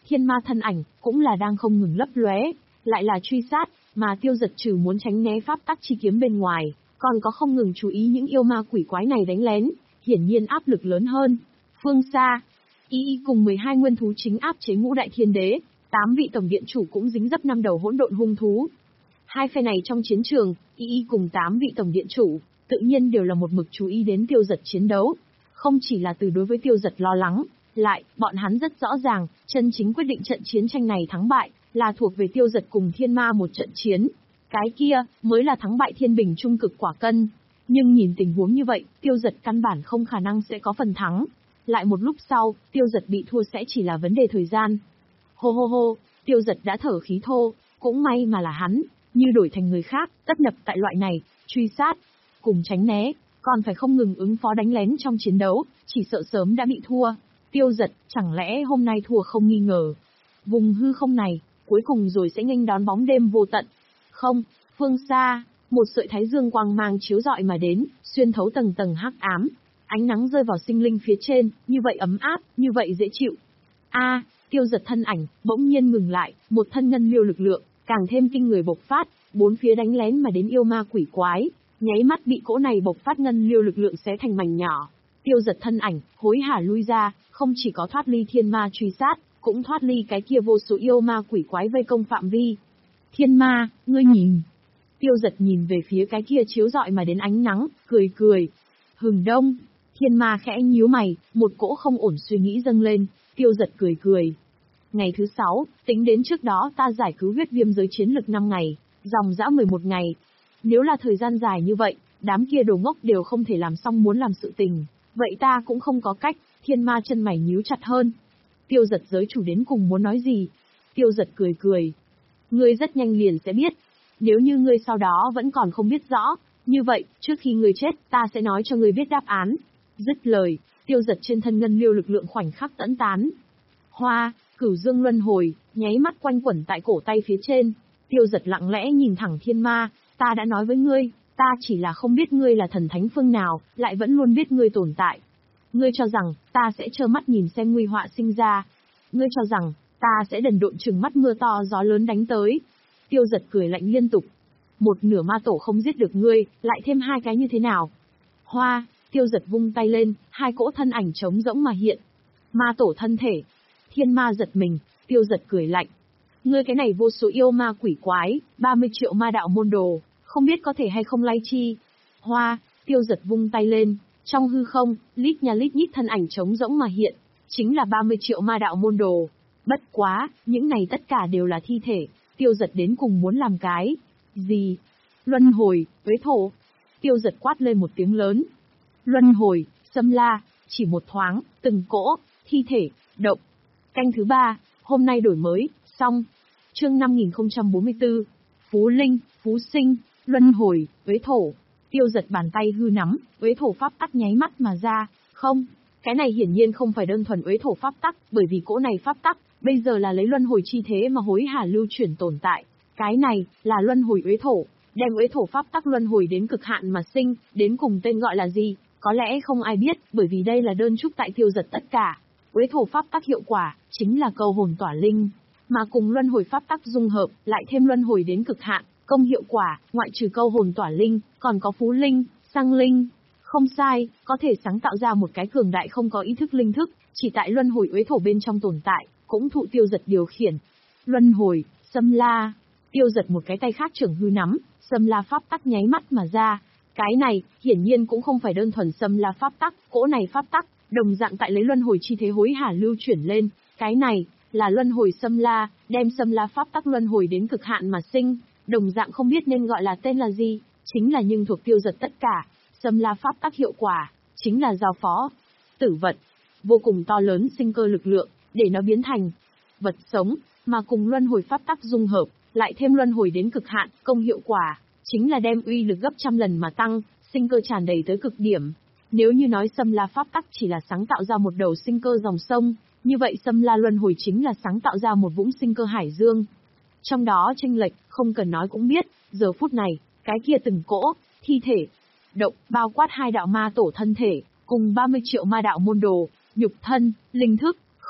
thiên ma thân ảnh, cũng là đang không ngừng lấp lóe, lại là truy sát, mà Tiêu Dật trừ muốn tránh né pháp tắc chi kiếm bên ngoài, còn có không ngừng chú ý những yêu ma quỷ quái này đánh lén, hiển nhiên áp lực lớn hơn. Phương xa, Y Y cùng mười hai nguyên thú chính áp chế ngũ đại thiên đế, tám vị tổng điện chủ cũng dính dấp năm đầu hỗn độn hung thú. Hai phe này trong chiến trường, Y Y cùng tám vị tổng điện chủ, tự nhiên đều là một mực chú ý đến Tiêu Dật chiến đấu. Không chỉ là từ đối với Tiêu Dật lo lắng, lại, bọn hắn rất rõ ràng, chân chính quyết định trận chiến tranh này thắng bại, là thuộc về Tiêu Dật cùng thiên ma một trận chiến. Cái kia, mới là thắng bại thiên bình trung cực quả cân. Nhưng nhìn tình huống như vậy, Tiêu Dật căn bản không khả năng sẽ có phần thắng. Lại một lúc sau, Tiêu Dật bị thua sẽ chỉ là vấn đề thời gian. Hô hô hô, Tiêu Dật đã thở khí thô, cũng may mà là hắn, như đổi thành người khác, tất nhập tại loại này, truy sát, cùng tránh né, còn phải không ngừng ứng phó đánh lén trong chiến đấu, chỉ sợ sớm đã bị thua. Tiêu Dật, chẳng lẽ hôm nay thua không nghi ngờ. Vùng hư không này, cuối cùng rồi sẽ nghênh đón bóng đêm vô tận. Không, phương xa, một sợi thái dương quang mang chiếu rọi mà đến, xuyên thấu tầng tầng hắc ám. Ánh nắng rơi vào sinh linh phía trên, như vậy ấm áp, như vậy dễ chịu. A, Tiêu Dật thân ảnh, bỗng nhiên ngừng lại, một thân ngân liêu lực lượng, càng thêm kinh người bộc phát, bốn phía đánh lén mà đến yêu ma quỷ quái, nháy mắt bị cỗ này bộc phát ngân liêu lực lượng xé thành mảnh nhỏ. Tiêu Dật thân ảnh, hối hả lui ra, không chỉ có thoát ly thiên ma truy sát, cũng thoát ly cái kia vô số yêu ma quỷ quái vây công phạm vi. Thiên ma, ngươi nhìn. Tiêu Dật nhìn về phía cái kia chiếu rọi mà đến ánh nắng, cười cười. Hừng đông. Thiên ma khẽ nhíu mày, một cỗ không ổn suy nghĩ dâng lên, Tiêu Dật cười cười. Ngày thứ sáu, tính đến trước đó ta giải cứu huyết viêm giới chiến lực năm ngày, dòng dã mười một ngày. Nếu là thời gian dài như vậy, đám kia đồ ngốc đều không thể làm xong muốn làm sự tình, vậy ta cũng không có cách. Thiên ma chân mày nhíu chặt hơn. Tiêu Dật giới chủ đến cùng muốn nói gì? Tiêu Dật cười cười. Ngươi rất nhanh liền sẽ biết. Nếu như ngươi sau đó vẫn còn không biết rõ, như vậy, trước khi ngươi chết, ta sẽ nói cho ngươi biết đáp án. Dứt lời, Tiêu Dật trên thân ngân liêu lực lượng khoảnh khắc tẫn tán. Hoa, cửu dương luân hồi, nháy mắt quanh quẩn tại cổ tay phía trên. Tiêu Dật lặng lẽ nhìn thẳng thiên ma, ta đã nói với ngươi, ta chỉ là không biết ngươi là thần thánh phương nào, lại vẫn luôn biết ngươi tồn tại. Ngươi cho rằng, ta sẽ trơ mắt nhìn xem nguy họa sinh ra. Ngươi cho rằng, ta sẽ đần độn chừng mắt mưa to gió lớn đánh tới. Tiêu Dật cười lạnh liên tục. Một nửa ma tổ không giết được ngươi, lại thêm hai cái như thế nào? Hoa, Tiêu Dật vung tay lên, hai cỗ thân ảnh trống rỗng mà hiện. Ma tổ thân thể. Thiên ma giật mình, Tiêu Dật cười lạnh. Ngươi cái này vô số yêu ma quỷ quái, ba mươi triệu ma đạo môn đồ, không biết có thể hay không lay chi. Hoa, Tiêu Dật vung tay lên, trong hư không, lít nha lít nhít thân ảnh trống rỗng mà hiện, chính là ba mươi triệu ma đạo môn đồ. Bất quá, những này tất cả đều là thi thể, Tiêu Dật đến cùng muốn làm cái gì? Luân hồi, uế thổ. Tiêu Dật quát lên một tiếng lớn. Luân hồi, xâm la, chỉ một thoáng, từng cỗ, thi thể, động. Canh thứ ba, hôm nay đổi mới, xong. Chương năm nghìn không trăm bốn mươi tư. Phú Linh, Phú Sinh, Luân hồi, uế thổ. Tiêu Dật bàn tay hư nắm, uế thổ pháp tắc nháy mắt mà ra. Không, cái này hiển nhiên không phải đơn thuần uế thổ pháp tắc, bởi vì cỗ này pháp tắc, bây giờ là lấy luân hồi chi thế mà hối hả lưu chuyển tồn tại. Cái này, là luân hồi uế thổ, đem uế thổ pháp tắc luân hồi đến cực hạn mà sinh, đến cùng tên gọi là gì, có lẽ không ai biết, bởi vì đây là đơn trúc tại Tiêu Dật tất cả. Uế thổ pháp tắc hiệu quả, chính là câu hồn tỏa linh, mà cùng luân hồi pháp tắc dung hợp, lại thêm luân hồi đến cực hạn, công hiệu quả, ngoại trừ câu hồn tỏa linh, còn có phú linh, sang linh. Không sai, có thể sáng tạo ra một cái cường đại không có ý thức linh thức, chỉ tại luân hồi uế thổ bên trong tồn tại, cũng thụ Tiêu Dật điều khiển. Luân hồi, xâm la. Tiêu Dật một cái tay khác trưởng hư nắm, xâm la pháp tắc nháy mắt mà ra. Cái này, hiển nhiên cũng không phải đơn thuần xâm la pháp tắc, cỗ này pháp tắc, đồng dạng tại lấy luân hồi chi thế hối hả lưu chuyển lên. Cái này, là luân hồi xâm la, đem xâm la pháp tắc luân hồi đến cực hạn mà sinh, đồng dạng không biết nên gọi là tên là gì, chính là nhưng thuộc Tiêu Dật tất cả. Xâm la pháp tắc hiệu quả, chính là giao phó, tử vật, vô cùng to lớn sinh cơ lực lượng, để nó biến thành vật sống, mà cùng luân hồi pháp tắc dung hợp, lại thêm luân hồi đến cực hạn, công hiệu quả, chính là đem uy lực gấp trăm lần mà tăng, sinh cơ tràn đầy tới cực điểm. Nếu như nói xâm la pháp tắc chỉ là sáng tạo ra một đầu sinh cơ dòng sông, như vậy xâm la luân hồi chính là sáng tạo ra một vũng sinh cơ hải dương. Trong đó chênh lệch, không cần nói cũng biết, giờ phút này, cái kia từng cỗ, thi thể, động, bao quát hai đạo ma tổ thân thể, cùng ba mươi triệu ma đạo môn đồ, nhục thân, linh thức,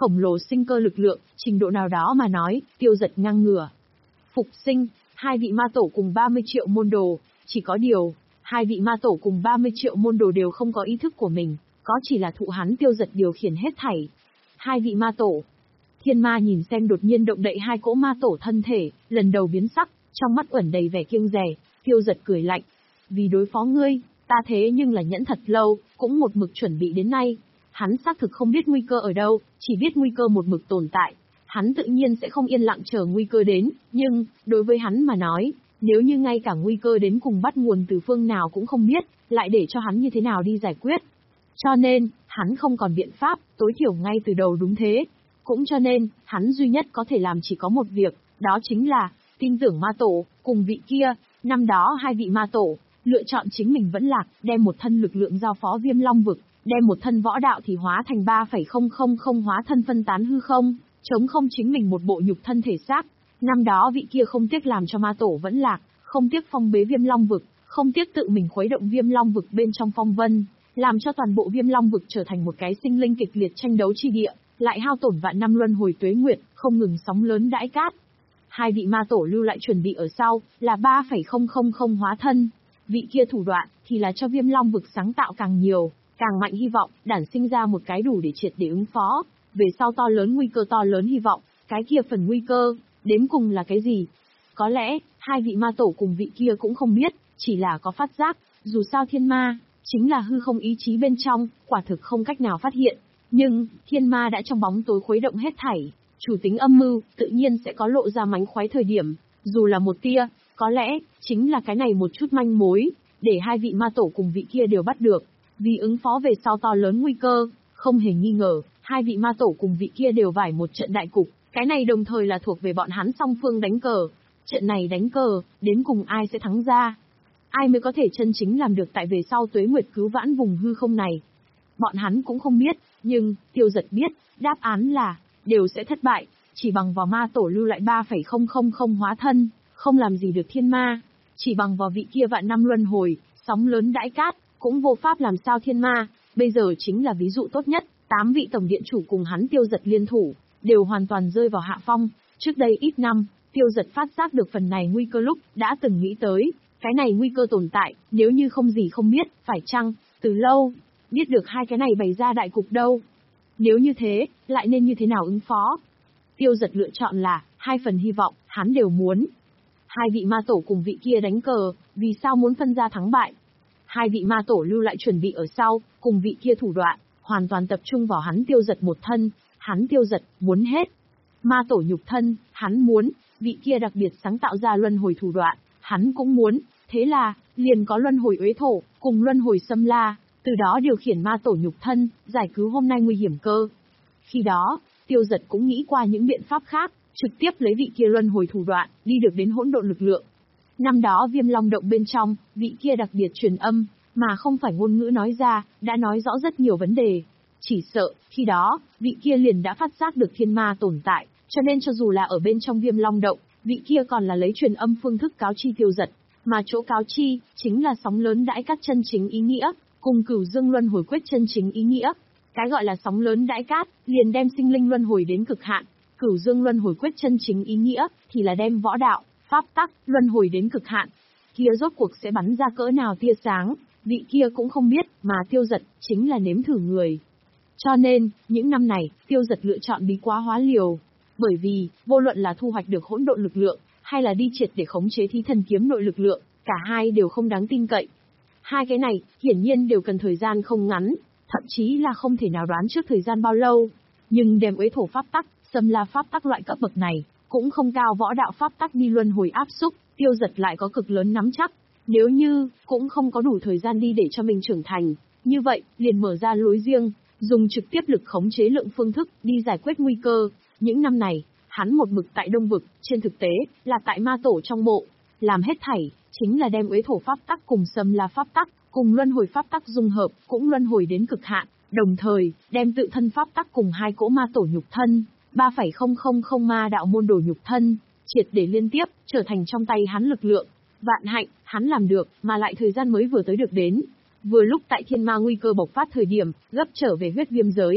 khổng lồ sinh cơ lực lượng, trình độ nào đó mà nói, Tiêu Dật ngang ngửa. Phục sinh, hai vị ma tổ cùng ba mươi triệu môn đồ, chỉ có điều, hai vị ma tổ cùng ba mươi triệu môn đồ đều không có ý thức của mình, có chỉ là thụ hắn Tiêu Dật điều khiển hết thảy. Hai vị ma tổ. Thiên ma nhìn xem đột nhiên động đậy hai cỗ ma tổ thân thể, lần đầu biến sắc, trong mắt uẩn đầy vẻ kiêng dè. Tiêu Dật cười lạnh. Vì đối phó ngươi, ta thế nhưng là nhẫn thật lâu, cũng một mực chuẩn bị đến nay. Hắn xác thực không biết nguy cơ ở đâu, chỉ biết nguy cơ một mực tồn tại. Hắn tự nhiên sẽ không yên lặng chờ nguy cơ đến, nhưng, đối với hắn mà nói, nếu như ngay cả nguy cơ đến cùng bắt nguồn từ phương nào cũng không biết, lại để cho hắn như thế nào đi giải quyết. Cho nên, hắn không còn biện pháp, tối thiểu ngay từ đầu đúng thế. Cũng cho nên, hắn duy nhất có thể làm chỉ có một việc, đó chính là, tin tưởng ma tổ, cùng vị kia, năm đó hai vị ma tổ, lựa chọn chính mình vẫn lạc, đem một thân lực lượng giao phó Viêm Long vực, đem một thân võ đạo thì hóa thành ba phẩy không không không hóa thân phân tán hư không, chống không chính mình một bộ nhục thân thể xác. Năm đó vị kia không tiếc làm cho ma tổ vẫn lạc, không tiếc phong bế Viêm Long vực, không tiếc tự mình khuấy động Viêm Long vực bên trong phong vân, làm cho toàn bộ Viêm Long vực trở thành một cái sinh linh kịch liệt tranh đấu chi địa, lại hao tổn vạn năm luân hồi tuế nguyệt, không ngừng sóng lớn đãi cát. Hai vị ma tổ lưu lại chuẩn bị ở sau, là ba phẩy không không không hóa thân. Vị kia thủ đoạn, thì là cho Viêm Long vực sáng tạo càng nhiều, càng mạnh hy vọng, đản sinh ra một cái đủ để triệt để ứng phó. Về sau to lớn nguy cơ to lớn hy vọng, cái kia phần nguy cơ, đến cùng là cái gì? Có lẽ, hai vị ma tổ cùng vị kia cũng không biết, chỉ là có phát giác, dù sao thiên ma, chính là hư không ý chí bên trong, quả thực không cách nào phát hiện. Nhưng, thiên ma đã trong bóng tối khuấy động hết thảy, chủ tính âm mưu, tự nhiên sẽ có lộ ra mánh khoái thời điểm, dù là một tia, có lẽ, chính là cái này một chút manh mối, để hai vị ma tổ cùng vị kia đều bắt được, vì ứng phó về sau to lớn nguy cơ, không hề nghi ngờ, hai vị ma tổ cùng vị kia đều vải một trận đại cục, cái này đồng thời là thuộc về bọn hắn song phương đánh cờ, trận này đánh cờ, đến cùng ai sẽ thắng ra, ai mới có thể chân chính làm được tại về sau tuế nguyệt cứu vãn vùng hư không này. Bọn hắn cũng không biết, nhưng, Tiêu Dật biết, đáp án là, đều sẽ thất bại, chỉ bằng vào ma tổ lưu lại ba phẩy không không không hóa thân, không làm gì được thiên ma, chỉ bằng vào vị kia vạn năm luân hồi, sóng lớn đãi cát, cũng vô pháp làm sao thiên ma, bây giờ chính là ví dụ tốt nhất, tám vị tổng điện chủ cùng hắn Tiêu Dật liên thủ, đều hoàn toàn rơi vào hạ phong, trước đây ít năm, Tiêu Dật phát giác được phần này nguy cơ lúc, đã từng nghĩ tới, cái này nguy cơ tồn tại, nếu như không gì không biết, phải chăng, từ lâu, biết được hai cái này bày ra đại cục đâu. Nếu như thế, lại nên như thế nào ứng phó? Tiêu Dật lựa chọn là, hai phần hy vọng, hắn đều muốn. Hai vị ma tổ cùng vị kia đánh cờ, vì sao muốn phân ra thắng bại? Hai vị ma tổ lưu lại chuẩn bị ở sau, cùng vị kia thủ đoạn, hoàn toàn tập trung vào hắn Tiêu Dật một thân, hắn Tiêu Dật, muốn hết. Ma tổ nhục thân, hắn muốn, vị kia đặc biệt sáng tạo ra luân hồi thủ đoạn, hắn cũng muốn, thế là, liền có luân hồi uế thổ, cùng luân hồi xâm la, từ đó điều khiển ma tổ nhục thân, giải cứu hôm nay nguy hiểm cơ. Khi đó, Tiêu Dật cũng nghĩ qua những biện pháp khác, trực tiếp lấy vị kia luân hồi thủ đoạn, đi được đến hỗn độn lực lượng. Năm đó Viêm Long động bên trong, vị kia đặc biệt truyền âm, mà không phải ngôn ngữ nói ra, đã nói rõ rất nhiều vấn đề. Chỉ sợ, khi đó, vị kia liền đã phát giác được thiên ma tồn tại, cho nên cho dù là ở bên trong Viêm Long động, vị kia còn là lấy truyền âm phương thức cáo chi Tiêu Dật, mà chỗ cáo chi, chính là sóng lớn đãi cát chân chính ý nghĩa, cùng Cửu Dương luân hồi quyết chân chính ý nghĩa. Cái gọi là sóng lớn đãi cát, liền đem sinh linh luân hồi đến cực hạn, Cửu Dương luân hồi quyết chân chính ý nghĩa, thì là đem võ đạo, pháp tắc, luân hồi đến cực hạn. Kia rốt cuộc sẽ bắn ra cỡ nào tia sáng, vị kia cũng không biết, mà Tiêu Dật, chính là nếm thử người. Cho nên, những năm này, Tiêu Dật lựa chọn bí quá hóa liều. Bởi vì, vô luận là thu hoạch được hỗn độn lực lượng, hay là đi triệt để khống chế thí thần kiếm nội lực lượng, cả hai đều không đáng tin cậy. Hai cái này, hiển nhiên đều cần thời gian không ngắn, thậm chí là không thể nào đoán trước thời gian bao lâu. Nhưng đem uế thổ pháp tắc, xâm la pháp tắc loại cấp bậc này, cũng không cao võ đạo pháp tắc đi luân hồi áp xúc, Tiêu Dật lại có cực lớn nắm chắc. Nếu như, cũng không có đủ thời gian đi để cho mình trưởng thành, như vậy, liền mở ra lối riêng, dùng trực tiếp lực khống chế lượng phương thức, đi giải quyết nguy cơ. Những năm này, hắn một mực tại Đông Vực, trên thực tế, là tại ma tổ trong bộ, làm hết thảy, chính là đem uế thổ pháp tắc cùng xâm la pháp tắc, cùng luân hồi pháp tắc dung hợp, cũng luân hồi đến cực hạn, đồng thời, đem tự thân pháp tắc cùng hai cỗ ma tổ nhục thân, ba phẩy không không không ma đạo môn đồ nhục thân, triệt để liên tiếp, trở thành trong tay hắn lực lượng. Vạn hạnh, hắn làm được, mà lại thời gian mới vừa tới được đến. Vừa lúc tại thiên ma nguy cơ bộc phát thời điểm, gấp trở về huyết viêm giới.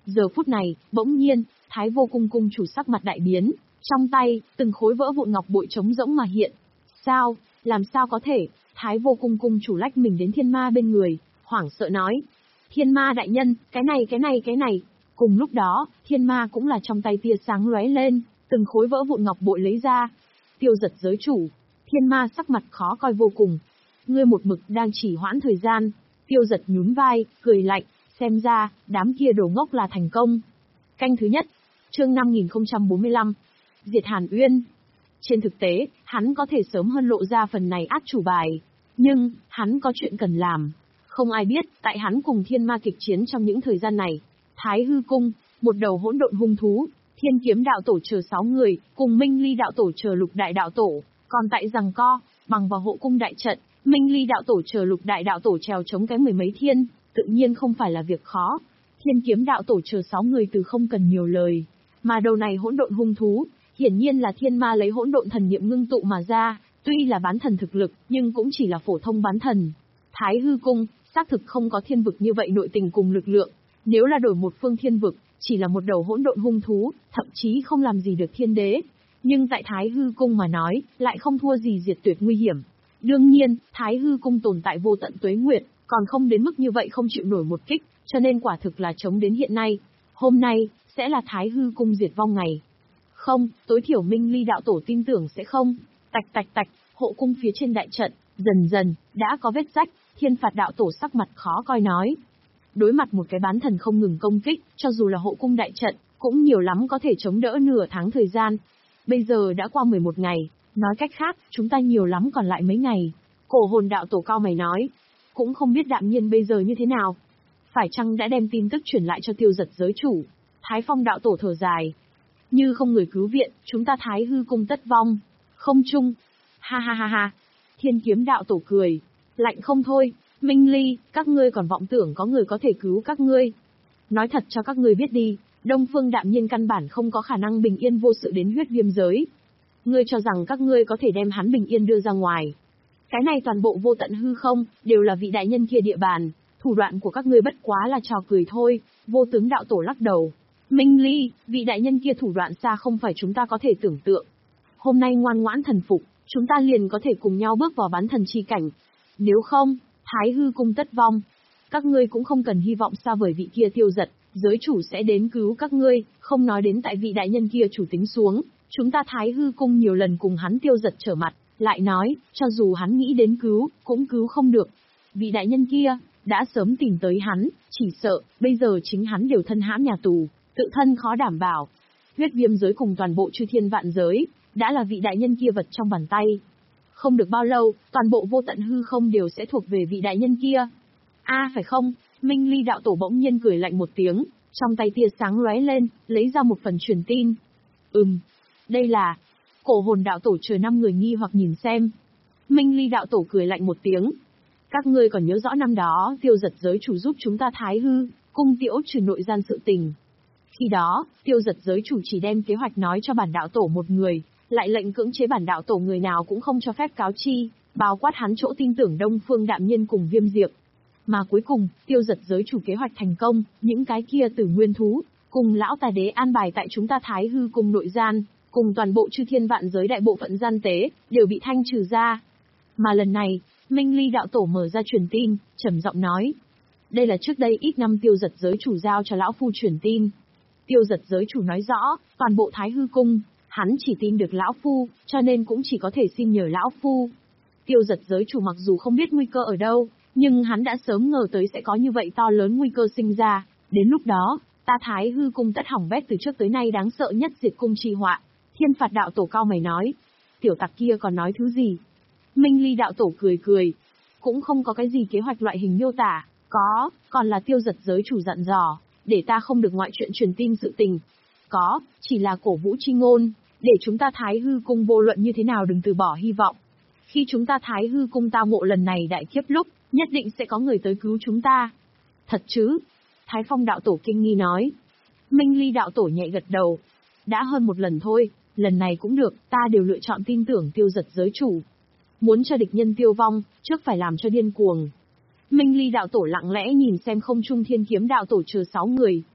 Giờ phút này, bỗng nhiên, Thái Vô Cung cung chủ sắc mặt đại biến, trong tay, từng khối vỡ vụn ngọc bội trống rỗng mà hiện. Sao, làm sao có thể? Thái Vô Cung cung chủ lách mình đến thiên ma bên người, hoảng sợ nói. Thiên ma đại nhân, cái này cái này cái này. Cùng lúc đó, thiên ma cũng là trong tay tia sáng lóe lên, từng khối vỡ vụn ngọc bội lấy ra. Tiêu Giật giới chủ, thiên ma sắc mặt khó coi vô cùng. Ngươi một mực đang chỉ hoãn thời gian. Tiêu Giật nhún vai, cười lạnh, xem ra, đám kia đồ ngốc là thành công. Canh thứ nhất, chương năm nghìn không trăm bốn mươi lăm, Diệt Hàn Uyên. Trên thực tế, hắn có thể sớm hơn lộ ra phần này át chủ bài. Nhưng, hắn có chuyện cần làm. Không ai biết, tại hắn cùng thiên ma kịch chiến trong những thời gian này. Thái Hư Cung, một đầu hỗn độn hung thú, Thiên Kiếm đạo tổ chờ sáu người, cùng Minh Ly đạo tổ chờ Lục Đại đạo tổ, còn tại giằng co, bằng vào hộ cung đại trận, Minh Ly đạo tổ chờ Lục Đại đạo tổ trèo chống cái mười mấy thiên, tự nhiên không phải là việc khó. Thiên Kiếm đạo tổ chờ sáu người từ không cần nhiều lời, mà đầu này hỗn độn hung thú, hiển nhiên là thiên ma lấy hỗn độn thần niệm ngưng tụ mà ra, tuy là bán thần thực lực, nhưng cũng chỉ là phổ thông bán thần. Thái Hư Cung, xác thực không có thiên vực như vậy nội tình cùng lực lượng, nếu là đổi một phương thiên vực, chỉ là một đầu hỗn độn hung thú, thậm chí không làm gì được thiên đế. Nhưng tại Thái Hư Cung mà nói, lại không thua gì diệt tuyệt nguy hiểm. Đương nhiên, Thái Hư Cung tồn tại vô tận tuế nguyệt, còn không đến mức như vậy không chịu nổi một kích, cho nên quả thực là chống đến hiện nay. Hôm nay, sẽ là Thái Hư Cung diệt vong ngày. Không, tối thiểu Minh Ly đạo tổ tin tưởng sẽ không. Tạch tạch tạch, hộ cung phía trên đại trận, dần dần, đã có vết rách, Thiên Phạt đạo tổ sắc mặt khó coi nói. Đối mặt một cái bán thần không ngừng công kích, cho dù là hộ cung đại trận, cũng nhiều lắm có thể chống đỡ nửa tháng thời gian. Bây giờ đã qua mười một ngày, nói cách khác, chúng ta nhiều lắm còn lại mấy ngày. Cổ hồn đạo tổ cao mày nói, cũng không biết Đạm Nhiên bây giờ như thế nào. Phải chăng đã đem tin tức truyền lại cho Tiêu Giật giới chủ? Thái Phong đạo tổ thở dài. Như không người cứu viện, chúng ta Thái Hư Cung tất vong. Không chung. Ha ha ha ha. Thiên Kiếm đạo tổ cười. Lạnh không thôi. Minh Ly, các ngươi còn vọng tưởng có người có thể cứu các ngươi. Nói thật cho các ngươi biết đi, Đông Phương Đạm Nhiên căn bản không có khả năng bình yên vô sự đến huyết viêm giới. Ngươi cho rằng các ngươi có thể đem hắn bình yên đưa ra ngoài. Cái này toàn bộ vô tận hư không, đều là vị đại nhân kia địa bàn, thủ đoạn của các ngươi bất quá là trò cười thôi. Vô Tướng đạo tổ lắc đầu. Minh Ly, vị đại nhân kia thủ đoạn xa không phải chúng ta có thể tưởng tượng. Hôm nay ngoan ngoãn thần phục, chúng ta liền có thể cùng nhau bước vào bán thần chi cảnh. Nếu không, Thái Hư Cung tất vong. Các ngươi cũng không cần hy vọng xa vời vị kia Tiêu Giật, giới chủ sẽ đến cứu các ngươi, không nói đến tại vị đại nhân kia chủ tính xuống, chúng ta Thái Hư Cung nhiều lần cùng hắn Tiêu Giật trở mặt, lại nói, cho dù hắn nghĩ đến cứu, cũng cứu không được. Vị đại nhân kia, đã sớm tìm tới hắn, chỉ sợ, bây giờ chính hắn đều thân hãm nhà tù, tự thân khó đảm bảo. Huyết viêm giới cùng toàn bộ chư thiên vạn giới, đã là vị đại nhân kia vật trong bàn tay. Không được bao lâu, toàn bộ vô tận hư không đều sẽ thuộc về vị đại nhân kia. A à, phải không? Minh Ly đạo tổ bỗng nhiên cười lạnh một tiếng, trong tay tia sáng lóe lên, lấy ra một phần truyền tin. Ừm, đây là... Cổ hồn đạo tổ chờ năm người nghi hoặc nhìn xem. Minh Ly đạo tổ cười lạnh một tiếng. Các ngươi còn nhớ rõ năm đó, Tiêu Giật giới chủ giúp chúng ta Thái Hư Cung tiễu trừ nội gian sự tình. Khi đó, Tiêu Giật giới chủ chỉ đem kế hoạch nói cho bản đạo tổ một người, lại lệnh cưỡng chế bản đạo tổ người nào cũng không cho phép cáo chi, bao quát hắn chỗ tin tưởng Đông Phương Đạm Nhiên cùng Viêm Diệp. Mà cuối cùng, Tiêu Giật giới chủ kế hoạch thành công, những cái kia tử nguyên thú, cùng lão tà đế an bài tại chúng ta Thái Hư Cung nội gian, cùng toàn bộ chư thiên vạn giới đại bộ phận gian tế, đều bị thanh trừ ra. Mà lần này, Minh Ly đạo tổ mở ra truyền tin, trầm giọng nói. Đây là trước đây ít năm Tiêu Giật giới chủ giao cho lão phu truyền tin. Tiêu Giật giới chủ nói rõ, toàn bộ Thái Hư Cung, hắn chỉ tin được lão phu, cho nên cũng chỉ có thể xin nhờ lão phu. Tiêu Giật giới chủ mặc dù không biết nguy cơ ở đâu, nhưng hắn đã sớm ngờ tới sẽ có như vậy to lớn nguy cơ sinh ra. Đến lúc đó, ta Thái Hư Cung tất hỏng bét từ trước tới nay đáng sợ nhất diệt cung chi họa. Thiên Phạt đạo tổ cao mày nói. Tiểu tặc kia còn nói thứ gì? Minh Ly đạo tổ cười cười. Cũng không có cái gì kế hoạch loại hình miêu tả. Có, còn là Tiêu Giật giới chủ dặn dò, để ta không được ngoại chuyện truyền tin sự tình. Có, chỉ là cổ vũ chi ngôn, để chúng ta Thái Hư Cung vô luận như thế nào đừng từ bỏ hy vọng. Khi chúng ta Thái Hư Cung tao ngộ lần này đại kiếp lúc, nhất định sẽ có người tới cứu chúng ta. Thật chứ? Thái Phong đạo tổ kinh nghi nói. Minh Ly đạo tổ nhẹ gật đầu. Đã hơn một lần thôi, lần này cũng được, ta đều lựa chọn tin tưởng Tiêu Giật giới chủ. Muốn cho địch nhân tiêu vong, trước phải làm cho điên cuồng. Minh Ly đạo tổ lặng lẽ nhìn xem không trung Thiên Kiếm đạo tổ chờ sáu người.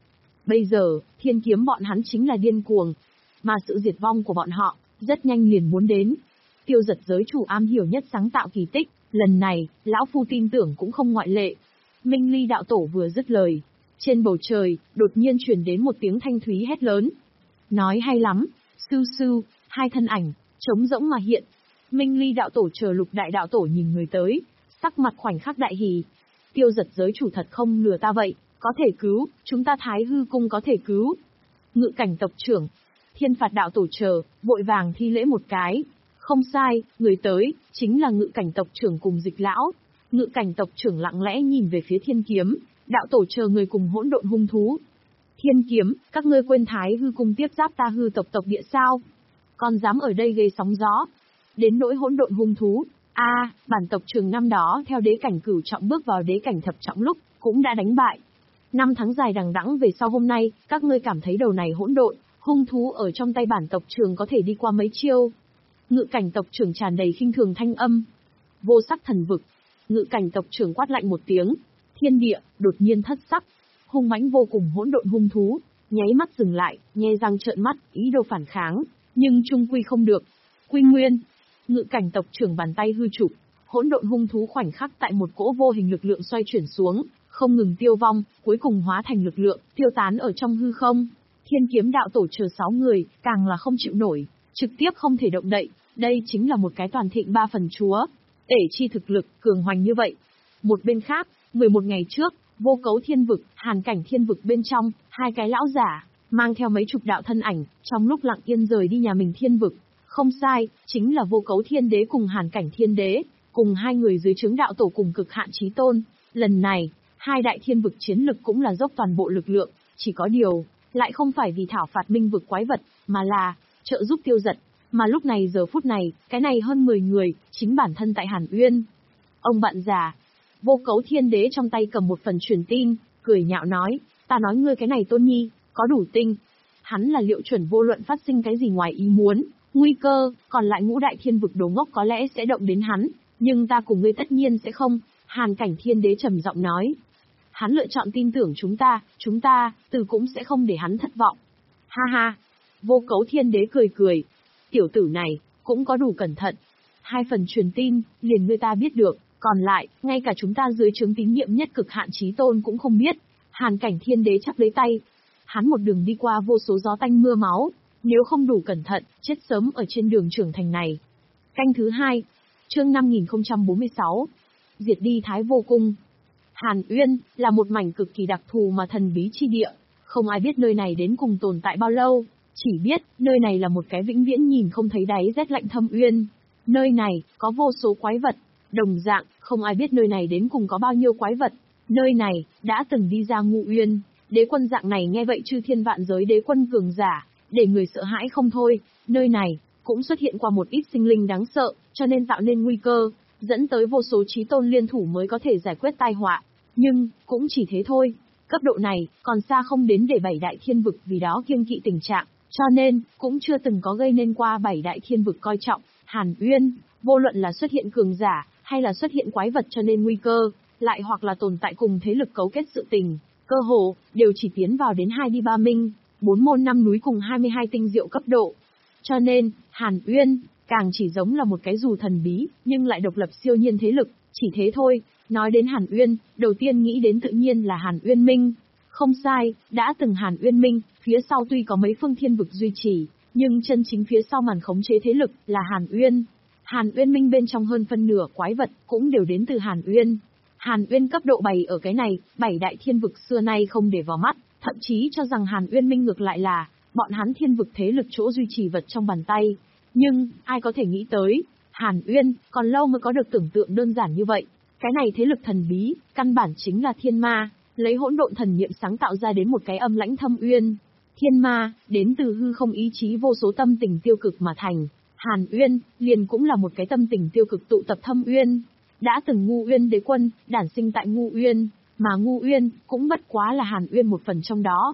Bây giờ, thiên kiếm bọn hắn chính là điên cuồng, mà sự diệt vong của bọn họ, rất nhanh liền muốn đến. Tiêu Giật giới chủ am hiểu nhất sáng tạo kỳ tích, lần này, lão phu tin tưởng cũng không ngoại lệ. Minh Ly đạo tổ vừa dứt lời, trên bầu trời, đột nhiên truyền đến một tiếng thanh thúy hét lớn. Nói hay lắm, sư sư, hai thân ảnh, trống rỗng mà hiện. Minh Ly đạo tổ chờ Lục đại đạo tổ nhìn người tới, sắc mặt khoảnh khắc đại hỉ. Tiêu Giật giới chủ thật không lừa ta vậy, có thể cứu, chúng ta Thái Hư cung có thể cứu. Ngự cảnh tộc trưởng, Thiên Phạt đạo tổ chờ, vội vàng thi lễ một cái. Không sai, người tới, chính là ngự cảnh tộc trưởng cùng Dịch lão. Ngự cảnh tộc trưởng lặng lẽ nhìn về phía Thiên Kiếm, đạo tổ chờ người cùng hỗn độn hung thú. Thiên Kiếm, các ngươi quên Thái Hư cung tiếp giáp ta Hư tộc tộc địa sao? Còn dám ở đây gây sóng gió? Đến nỗi hỗn độn hung thú, a, à, bản tộc trưởng năm đó theo đế cảnh cửu trọng bước vào đế cảnh thập trọng lúc, cũng đã đánh bại. Năm tháng dài đằng đẵng về sau hôm nay, các ngươi cảm thấy đầu này hỗn độn hung thú ở trong tay bản tộc trưởng có thể đi qua mấy chiêu? Ngự cảnh tộc trưởng tràn đầy khinh thường thanh âm. Vô sắc thần vực. Ngự cảnh tộc trưởng quát lạnh một tiếng, thiên địa đột nhiên thất sắc, hung mãnh vô cùng hỗn độn hung thú, nháy mắt dừng lại, nhe răng trợn mắt, ý đồ phản kháng, nhưng trung quy không được. Quy nguyên. Ngự cảnh tộc trưởng bàn tay hư chụp, hỗn độn hung thú khoảnh khắc tại một cỗ vô hình lực lượng xoay chuyển xuống, không ngừng tiêu vong, cuối cùng hóa thành lực lượng, tiêu tán ở trong hư không. Thiên Kiếm đạo tổ chờ sáu người, càng là không chịu nổi, trực tiếp không thể động đậy, đây chính là một cái toàn thịnh ba phần chúa. Tể chi thực lực, cường hoành như vậy. Một bên khác, mười một ngày trước, Vô Cấu Thiên Vực, Hàn Cảnh Thiên Vực bên trong, hai cái lão giả, mang theo mấy chục đạo thân ảnh, trong lúc lặng yên rời đi nhà mình Thiên Vực. Không sai, chính là Vô Cấu Thiên Đế cùng Hàn Cảnh Thiên Đế, cùng hai người dưới trướng đạo tổ cùng Cực Hạn Chí Tôn. Lần này, hai đại thiên vực chiến lực cũng là dốc toàn bộ lực lượng, chỉ có điều, lại không phải vì thảo phạt minh vực quái vật, mà là trợ giúp Tiêu Giật. Mà lúc này giờ phút này, cái này hơn mười người, chính bản thân tại Hàn Uyên. Ông bạn già, Vô Cấu Thiên Đế trong tay cầm một phần truyền tin, cười nhạo nói, ta nói ngươi cái này Tôn Nhi, có đủ tinh. Hắn là liệu chuẩn vô luận phát sinh cái gì ngoài ý muốn, nguy cơ, còn lại ngũ đại thiên vực đồ ngốc có lẽ sẽ động đến hắn, nhưng ta cùng ngươi tất nhiên sẽ không. Hàn Cảnh Thiên Đế trầm giọng nói. Hắn lựa chọn tin tưởng chúng ta, chúng ta, từ cũng sẽ không để hắn thất vọng. Ha ha, Vô Cấu Thiên Đế cười cười. Tiểu tử này, cũng có đủ cẩn thận. Hai phần truyền tin, liền người ta biết được, còn lại, ngay cả chúng ta dưới trướng tín nhiệm nhất Cực Hạn Chí Tôn cũng không biết. Hàn Cảnh Thiên Đế chắp lấy tay. Hắn một đường đi qua vô số gió tanh mưa máu, nếu không đủ cẩn thận, chết sớm ở trên đường trưởng thành này. Canh thứ hai, chương năm nghìn không trăm bốn mươi sáu, diệt đi Thái Vô Cung. Hàn Uyên, là một mảnh cực kỳ đặc thù mà thần bí chi địa, không ai biết nơi này đến cùng tồn tại bao lâu, chỉ biết, nơi này là một cái vĩnh viễn nhìn không thấy đáy rét lạnh thâm uyên. Nơi này, có vô số quái vật, đồng dạng, không ai biết nơi này đến cùng có bao nhiêu quái vật. Nơi này, đã từng đi ra Ngụ Uyên, đế quân dạng này nghe vậy chư thiên vạn giới đế quân cường giả, để người sợ hãi không thôi. Nơi này, cũng xuất hiện qua một ít sinh linh đáng sợ, cho nên tạo nên nguy cơ, dẫn tới vô số chí tôn liên thủ mới có thể giải quyết tai họa. Nhưng, cũng chỉ thế thôi, cấp độ này, còn xa không đến để bảy đại thiên vực vì đó kiêng kỵ tình trạng, cho nên, cũng chưa từng có gây nên qua bảy đại thiên vực coi trọng. Hàn Uyên, vô luận là xuất hiện cường giả, hay là xuất hiện quái vật cho nên nguy cơ, lại hoặc là tồn tại cùng thế lực cấu kết sự tình, cơ hồ, đều chỉ tiến vào đến hai đi ba minh, bốn môn năm núi cùng hai mươi hai tinh diệu cấp độ. Cho nên, Hàn Uyên, càng chỉ giống là một cái dù thần bí, nhưng lại độc lập siêu nhiên thế lực, chỉ thế thôi. Nói đến Hàn Uyên, đầu tiên nghĩ đến tự nhiên là Hàn Uyên Minh. Không sai, đã từng Hàn Uyên Minh, phía sau tuy có mấy phương thiên vực duy trì, nhưng chân chính phía sau màn khống chế thế lực là Hàn Uyên. Hàn Uyên Minh bên trong hơn phân nửa quái vật cũng đều đến từ Hàn Uyên. Hàn Uyên cấp độ bày ở cái này, bảy đại thiên vực xưa nay không để vào mắt, thậm chí cho rằng Hàn Uyên Minh ngược lại là bọn hắn thiên vực thế lực chỗ duy trì vật trong bàn tay. Nhưng, ai có thể nghĩ tới, Hàn Uyên còn lâu mới có được tưởng tượng đơn giản như vậy. Cái này thế lực thần bí, căn bản chính là thiên ma, lấy hỗn độn thần niệm sáng tạo ra đến một cái âm lãnh thâm uyên. Thiên ma, đến từ hư không ý chí vô số tâm tình tiêu cực mà thành. Hàn Uyên, liền cũng là một cái tâm tình tiêu cực tụ tập thâm uyên. Đã từng Ngu Uyên đế quân, đản sinh tại Ngu Uyên, mà Ngu Uyên, cũng bất quá là Hàn Uyên một phần trong đó.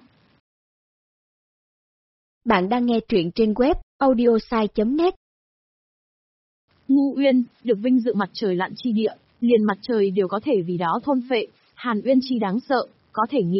Bạn đang nghe truyện trên web audiosai chấm net. Ngu Uyên, được vinh dự mặt trời lặn chi địa, liền mặt trời đều có thể vì đó thôn phệ. Hàn Uyên chi đáng sợ, có thể nghĩ,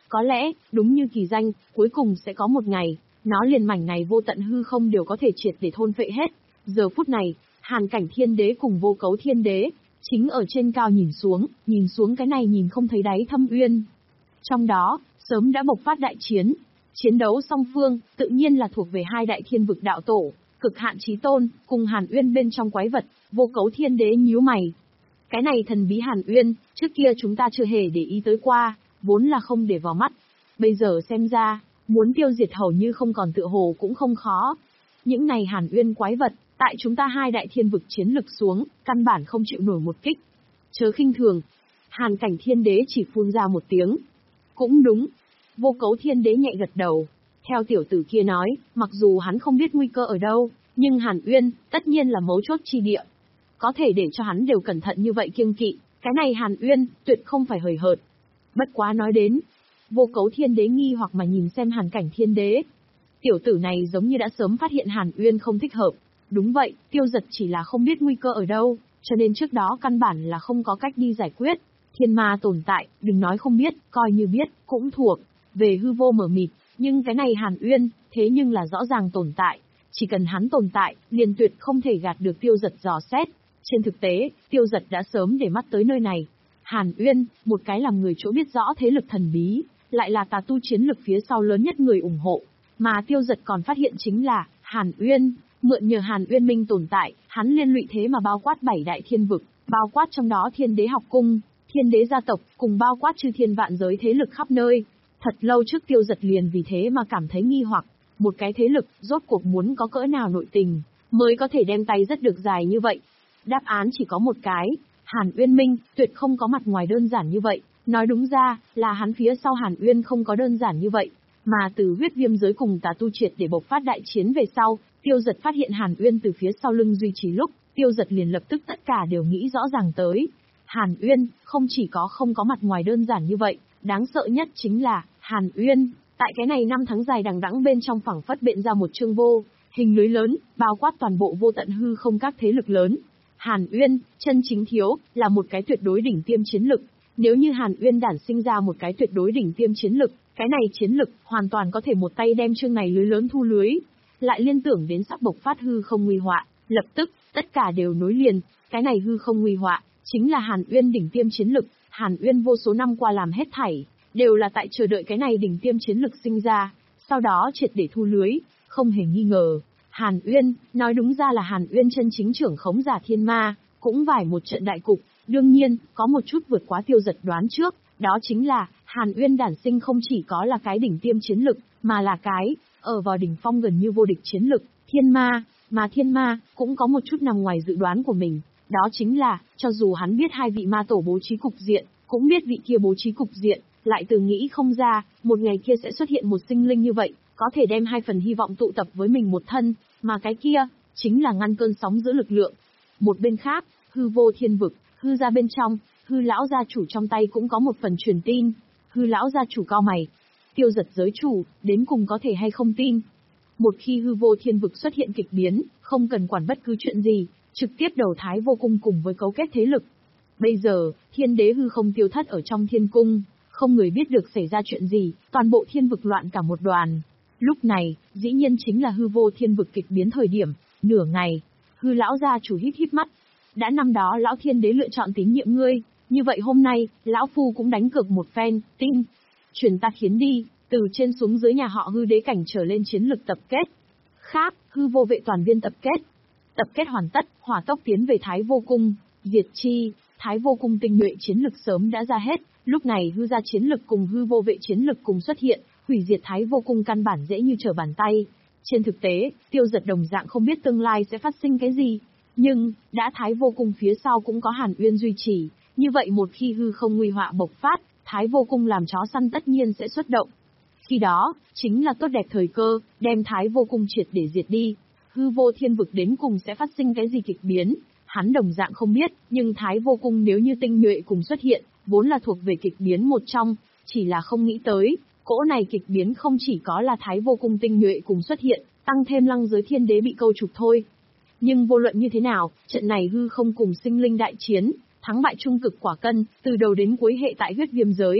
Có lẽ, đúng như kỳ danh, cuối cùng sẽ có một ngày, nó liền mảnh này vô tận hư không đều có thể triệt để thôn phệ hết. Giờ phút này, Hàn Cảnh Thiên Đế cùng Vô Cấu Thiên Đế, chính ở trên cao nhìn xuống, nhìn xuống cái này nhìn không thấy đáy thâm uyên. Trong đó, sớm đã bộc phát đại chiến. Chiến đấu song phương, tự nhiên là thuộc về hai đại thiên vực đạo tổ, Cực Hạn Chí Tôn, cùng Hàn Uyên bên trong quái vật. Vô Cấu Thiên Đế nhíu mày. Cái này thần bí Hàn Uyên, trước kia chúng ta chưa hề để ý tới qua, vốn là không để vào mắt. Bây giờ xem ra, muốn tiêu diệt hầu như không còn tựa hồ cũng không khó. Những này Hàn Uyên quái vật, tại chúng ta hai đại thiên vực chiến lực xuống, căn bản không chịu nổi một kích. Chớ khinh thường. Hàn Cảnh Thiên Đế chỉ phun ra một tiếng. Cũng đúng. Vô Cấu Thiên Đế nhẹ gật đầu. Theo tiểu tử kia nói, mặc dù hắn không biết nguy cơ ở đâu, nhưng Hàn Uyên, tất nhiên là mấu chốt chi địa. Có thể để cho hắn đều cẩn thận như vậy kiêng kỵ, cái này Hàn Uyên, tuyệt không phải hời hợt. Bất quá nói đến, Vô Cấu Thiên Đế nghi hoặc mà nhìn xem Hàn Cảnh Thiên Đế. Tiểu tử này giống như đã sớm phát hiện Hàn Uyên không thích hợp. Đúng vậy, Tiêu Giật chỉ là không biết nguy cơ ở đâu, cho nên trước đó căn bản là không có cách đi giải quyết. Thiên ma tồn tại, đừng nói không biết, coi như biết, cũng thuộc. Về hư vô mở mịt, nhưng cái này Hàn Uyên, thế nhưng là rõ ràng tồn tại. Chỉ cần hắn tồn tại, liền tuyệt không thể gạt được Tiêu Giật dò xét. Trên thực tế, Tiêu Giật đã sớm để mắt tới nơi này. Hàn Uyên, một cái làm người chỗ biết rõ thế lực thần bí, lại là tà tu chiến lực phía sau lớn nhất người ủng hộ. Mà Tiêu Giật còn phát hiện chính là, Hàn Uyên, mượn nhờ Hàn Uyên Minh tồn tại, hắn liên lụy thế mà bao quát bảy đại thiên vực, bao quát trong đó Thiên Đế học cung, Thiên Đế gia tộc, cùng bao quát chư thiên vạn giới thế lực khắp nơi. Thật lâu trước Tiêu Giật liền vì thế mà cảm thấy nghi hoặc, một cái thế lực, rốt cuộc muốn có cỡ nào nội tình, mới có thể đem tay rất được dài như vậy. Đáp án chỉ có một cái, Hàn Uyên Minh, tuyệt không có mặt ngoài đơn giản như vậy, nói đúng ra, là hắn phía sau Hàn Uyên không có đơn giản như vậy, mà từ huyết viêm giới cùng tà tu triệt để bộc phát đại chiến về sau, Tiêu Giật phát hiện Hàn Uyên từ phía sau lưng duy trì lúc, Tiêu Giật liền lập tức tất cả đều nghĩ rõ ràng tới. Hàn Uyên, không chỉ có không có mặt ngoài đơn giản như vậy, đáng sợ nhất chính là, Hàn Uyên, tại cái này năm tháng dài đằng đẵng bên trong phẳng phất bện ra một chương vô hình lưới lớn, bao quát toàn bộ vô tận hư không các thế lực lớn. Hàn Uyên, chân chính thiếu, là một cái tuyệt đối đỉnh tiêm chiến lực. Nếu như Hàn Uyên đản sinh ra một cái tuyệt đối đỉnh tiêm chiến lực, cái này chiến lực, hoàn toàn có thể một tay đem chương này lưới lớn thu lưới. Lại liên tưởng đến sắp bộc phát hư không nguy họa, lập tức, tất cả đều nối liền, cái này hư không nguy họa, chính là Hàn Uyên đỉnh tiêm chiến lực. Hàn Uyên vô số năm qua làm hết thảy, đều là tại chờ đợi cái này đỉnh tiêm chiến lực sinh ra, sau đó triệt để thu lưới, không hề nghi ngờ. Hàn Uyên, nói đúng ra là Hàn Uyên chân chính trưởng khống giả thiên ma, cũng vải một trận đại cục, đương nhiên, có một chút vượt quá Tiêu Giật đoán trước, đó chính là, Hàn Uyên đản sinh không chỉ có là cái đỉnh tiêm chiến lực, mà là cái, ở vào đỉnh phong gần như vô địch chiến lực, thiên ma, mà thiên ma, cũng có một chút nằm ngoài dự đoán của mình, đó chính là, cho dù hắn biết hai vị ma tổ bố trí cục diện, cũng biết vị kia bố trí cục diện, lại từ nghĩ không ra, một ngày kia sẽ xuất hiện một sinh linh như vậy, có thể đem hai phần hy vọng tụ tập với mình một thân, mà cái kia, chính là ngăn cơn sóng giữ lực lượng. Một bên khác, hư vô thiên vực, hư ra bên trong, hư lão gia chủ trong tay cũng có một phần truyền tin. Hư lão gia chủ cao mày. Tiêu Giật giới chủ, đến cùng có thể hay không tin. Một khi hư vô thiên vực xuất hiện kịch biến, không cần quản bất cứ chuyện gì, trực tiếp đầu thái vô cung cùng với cấu kết thế lực. Bây giờ, thiên đế hư không tiêu thất ở trong thiên cung, không người biết được xảy ra chuyện gì, toàn bộ thiên vực loạn cả một đoàn. Lúc này, dĩ nhiên chính là hư vô thiên vực kịch biến thời điểm, nửa ngày, hư lão gia chủ híp híp mắt. Đã năm đó lão thiên đế lựa chọn tín nhiệm ngươi, như vậy hôm nay, lão phu cũng đánh cược một phen, tin. Truyền ta khiến đi, từ trên xuống dưới nhà họ hư đế cảnh trở lên chiến lực tập kết. Khác, hư vô vệ toàn viên tập kết. Tập kết hoàn tất, hỏa tốc tiến về Thái Vô Cung, diệt chi. Thái Vô Cung tinh nhuệ chiến lực sớm đã ra hết, lúc này hư gia chiến lực cùng hư vô vệ chiến lực cùng xuất hiện, hủy diệt Thái Vô Cung căn bản dễ như trở bàn tay. Trên thực tế, Tiêu Giật đồng dạng không biết tương lai sẽ phát sinh cái gì, nhưng, đã Thái Vô Cung phía sau cũng có Hàn Uyên duy trì, như vậy một khi hư không nguy họa bộc phát, Thái Vô Cung làm chó săn tất nhiên sẽ xuất động. Khi đó, chính là tốt đẹp thời cơ, đem Thái Vô Cung triệt để diệt đi. Hư vô thiên vực đến cùng sẽ phát sinh cái gì kịch biến, hắn đồng dạng không biết, nhưng Thái Vô Cung nếu như tinh nhuệ cùng xuất hiện, vốn là thuộc về kịch biến một trong, chỉ là không nghĩ tới, cỗ này kịch biến không chỉ có là Thái Vô Cung tinh nhuệ cùng xuất hiện, tăng thêm lăng giới thiên đế bị câu trục thôi. Nhưng vô luận như thế nào, trận này hư không cùng sinh linh đại chiến, thắng bại trung cực quả cân, từ đầu đến cuối hệ tại huyết viêm giới.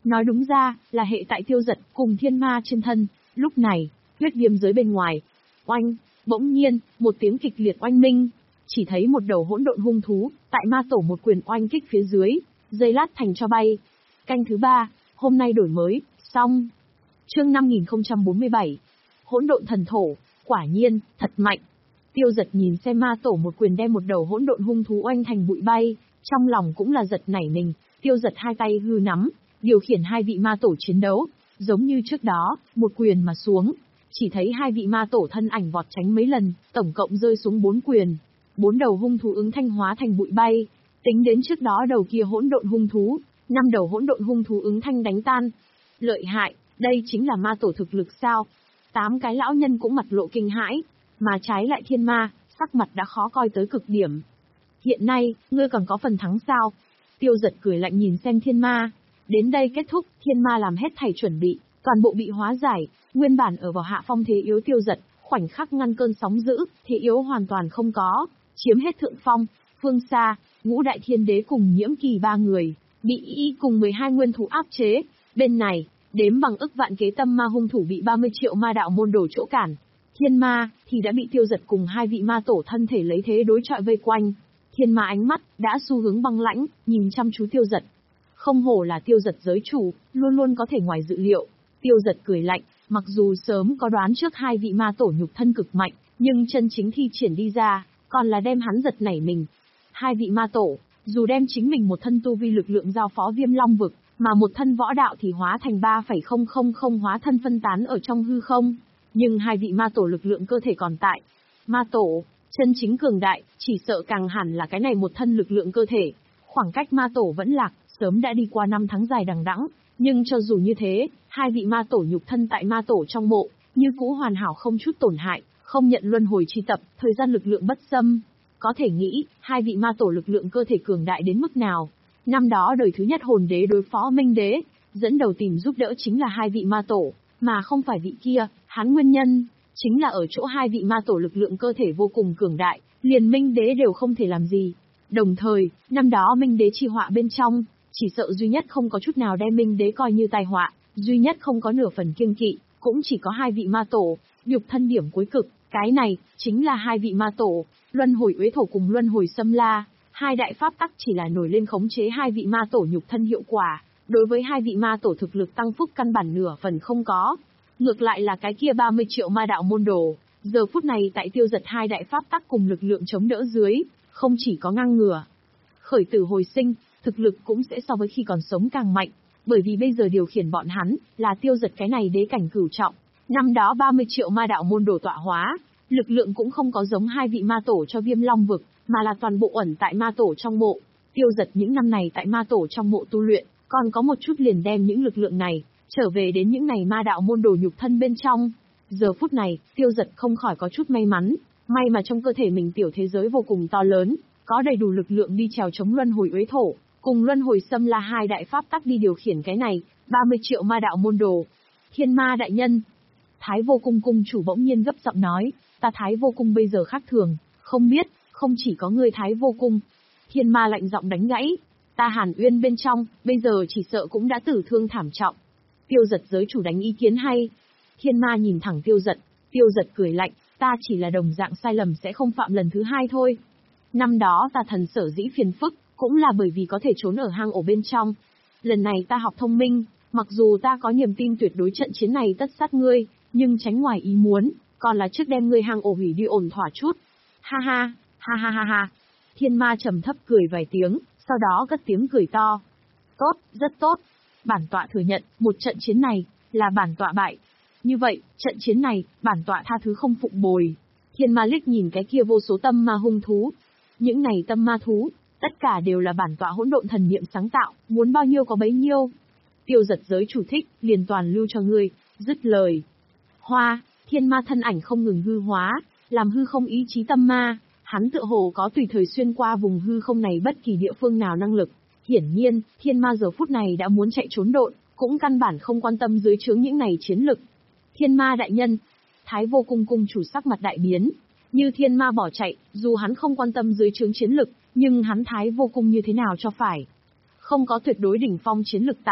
Nói đúng ra, là hệ tại Tiêu Dật cùng thiên ma trên thân. Lúc này, huyết viêm giới bên ngoài. Oanh, bỗng nhiên, một tiếng kịch liệt oanh minh. Chỉ thấy một đầu hỗn độn hung thú, tại ma tổ một quyền oanh kích phía dưới, dây lát thành cho bay. Canh thứ ba, hôm nay đổi mới, xong. Chương năm nghìn không trăm bốn mươi bảy. Hỗn độn thần thổ, quả nhiên, thật mạnh. Tiêu Dật nhìn xem ma tổ một quyền đem một đầu hỗn độn hung thú oanh thành bụi bay, trong lòng cũng là giật nảy mình. Tiêu Dật hai tay hư nắm, điều khiển hai vị ma tổ chiến đấu, giống như trước đó, một quyền mà xuống. Chỉ thấy hai vị ma tổ thân ảnh vọt tránh mấy lần, tổng cộng rơi xuống bốn quyền. Bốn đầu hung thú ứng thanh hóa thành bụi bay. Tính đến trước đó đầu kia hỗn độn hung thú, năm đầu hỗn độn hung thú ứng thanh đánh tan. Lợi hại, đây chính là ma tổ thực lực sao? Tám cái lão nhân cũng mặt lộ kinh hãi, mà trái lại thiên ma, sắc mặt đã khó coi tới cực điểm. Hiện nay, ngươi còn có phần thắng sao? Tiêu Dật cười lạnh nhìn xem thiên ma. Đến đây kết thúc, thiên ma làm hết thảy chuẩn bị, toàn bộ bị hóa giải, nguyên bản ở vào hạ phong thế yếu Tiêu Dật, khoảnh khắc ngăn cơn sóng dữ, thế yếu hoàn toàn không có, chiếm hết thượng phong. Phương xa, Ngũ Đại Thiên Đế cùng Nhiễm Kỳ ba người, bị y cùng mười hai nguyên thú áp chế. Bên này, đếm bằng ức vạn kế tâm ma hung thủ bị ba mươi triệu ma đạo môn đồ chỗ cản. Thiên ma, thì đã bị Tiêu Dật cùng hai vị ma tổ thân thể lấy thế đối chọi vây quanh. Thiên ma ánh mắt, đã xu hướng băng lãnh, nhìn chăm chú Tiêu Dật. Không hổ là Tiêu Dật giới chủ, luôn luôn có thể ngoài dự liệu. Tiêu Dật cười lạnh, mặc dù sớm có đoán trước hai vị ma tổ nhục thân cực mạnh, nhưng chân chính thi triển đi ra, còn là đem hắn giật nảy mình. Hai vị ma tổ, dù đem chính mình một thân tu vi lực lượng giao phó Viêm Long vực, mà một thân võ đạo thì hóa thành ba phẩy không không không hóa thân phân tán ở trong hư không. Nhưng hai vị ma tổ lực lượng cơ thể còn tại. Ma tổ, chân chính cường đại, chỉ sợ càng hẳn là cái này một thân lực lượng cơ thể. Khoảng cách ma tổ vẫn lạc, sớm đã đi qua năm tháng dài đằng đẵng, nhưng cho dù như thế, hai vị ma tổ nhục thân tại ma tổ trong mộ, như cũ hoàn hảo không chút tổn hại, không nhận luân hồi chi tập, thời gian lực lượng bất xâm. Có thể nghĩ, hai vị ma tổ lực lượng cơ thể cường đại đến mức nào. Năm đó đời thứ nhất hồn đế đối phó Minh đế, dẫn đầu tìm giúp đỡ chính là hai vị ma tổ, mà không phải vị kia. Hắn nguyên nhân chính là ở chỗ hai vị ma tổ lực lượng cơ thể vô cùng cường đại, liền Minh đế đều không thể làm gì. Đồng thời, năm đó Minh đế chi họa bên trong, chỉ sợ duy nhất không có chút nào đem Minh đế coi như tai họa, duy nhất không có nửa phần kiêng kỵ, cũng chỉ có hai vị ma tổ, nhục thân điểm cuối cực. Cái này chính là hai vị ma tổ, luân hồi uế thổ cùng luân hồi xâm la. Hai đại pháp tắc chỉ là nổi lên khống chế hai vị ma tổ nhục thân hiệu quả, đối với hai vị ma tổ thực lực tăng phúc căn bản nửa phần không có. Ngược lại là cái kia ba mươi triệu ma đạo môn đồ, giờ phút này tại Tiêu Dật hai đại pháp tắc cùng lực lượng chống đỡ dưới, không chỉ có ngang ngửa, khởi tử hồi sinh, thực lực cũng sẽ so với khi còn sống càng mạnh, bởi vì bây giờ điều khiển bọn hắn là Tiêu Dật cái này đế cảnh cửu trọng. Năm đó ba mươi triệu ma đạo môn đồ tọa hóa, lực lượng cũng không có giống hai vị ma tổ cho Viêm Long vực, mà là toàn bộ ẩn tại ma tổ trong mộ. Tiêu Dật những năm này tại ma tổ trong mộ tu luyện, còn có một chút liền đem những lực lượng này trở về đến những này ma đạo môn đồ nhục thân bên trong. Giờ phút này, Tiêu Dật không khỏi có chút may mắn, may mà trong cơ thể mình tiểu thế giới vô cùng to lớn, có đầy đủ lực lượng đi trèo chống luân hồi uế thổ, cùng luân hồi xâm là hai đại pháp tắc đi điều khiển cái này, ba mươi triệu ma đạo môn đồ. Thiên ma đại nhân, Thái Vô Cung cung chủ bỗng nhiên gấp giọng nói, ta Thái Vô Cung bây giờ khác thường, không biết, không chỉ có ngươi Thái Vô Cung. Thiên ma lạnh giọng đánh gãy, ta Hàn Uyên bên trong, bây giờ chỉ sợ cũng đã tử thương thảm trọng. Tiêu Dật giới chủ đánh ý kiến hay. Thiên ma nhìn thẳng Tiêu Dật, Tiêu Dật cười lạnh, ta chỉ là đồng dạng sai lầm sẽ không phạm lần thứ hai thôi. Năm đó ta thần sở dĩ phiền phức, cũng là bởi vì có thể trốn ở hang ổ bên trong. Lần này ta học thông minh, mặc dù ta có niềm tin tuyệt đối trận chiến này tất sát ngươi, nhưng tránh ngoài ý muốn, còn là trước đem ngươi hang ổ hủy đi ổn thỏa chút. Ha ha, ha ha ha ha. Thiên ma trầm thấp cười vài tiếng, sau đó cất tiếng cười to. Tốt, rất tốt. Bản tọa thừa nhận, một trận chiến này, là bản tọa bại. Như vậy, trận chiến này, bản tọa tha thứ không phụng bồi. Thiên ma liếc nhìn cái kia vô số tâm ma hung thú. Những này tâm ma thú, tất cả đều là bản tọa hỗn độn thần niệm sáng tạo, muốn bao nhiêu có bấy nhiêu. Tiêu Dật giới chủ thích, liền toàn lưu cho ngươi, dứt lời. Hoa, thiên ma thân ảnh không ngừng hư hóa, làm hư không ý chí tâm ma, hắn tựa hồ có tùy thời xuyên qua vùng hư không này bất kỳ địa phương nào năng lực. Hiển nhiên, thiên ma giờ phút này đã muốn chạy trốn độn, cũng căn bản không quan tâm dưới trướng những này chiến lực. Thiên ma đại nhân, Thái Vô Cung cung chủ sắc mặt đại biến, như thiên ma bỏ chạy, dù hắn không quan tâm dưới trướng chiến lực, nhưng hắn Thái Vô Cung như thế nào cho phải. Không có tuyệt đối đỉnh phong chiến lực tại,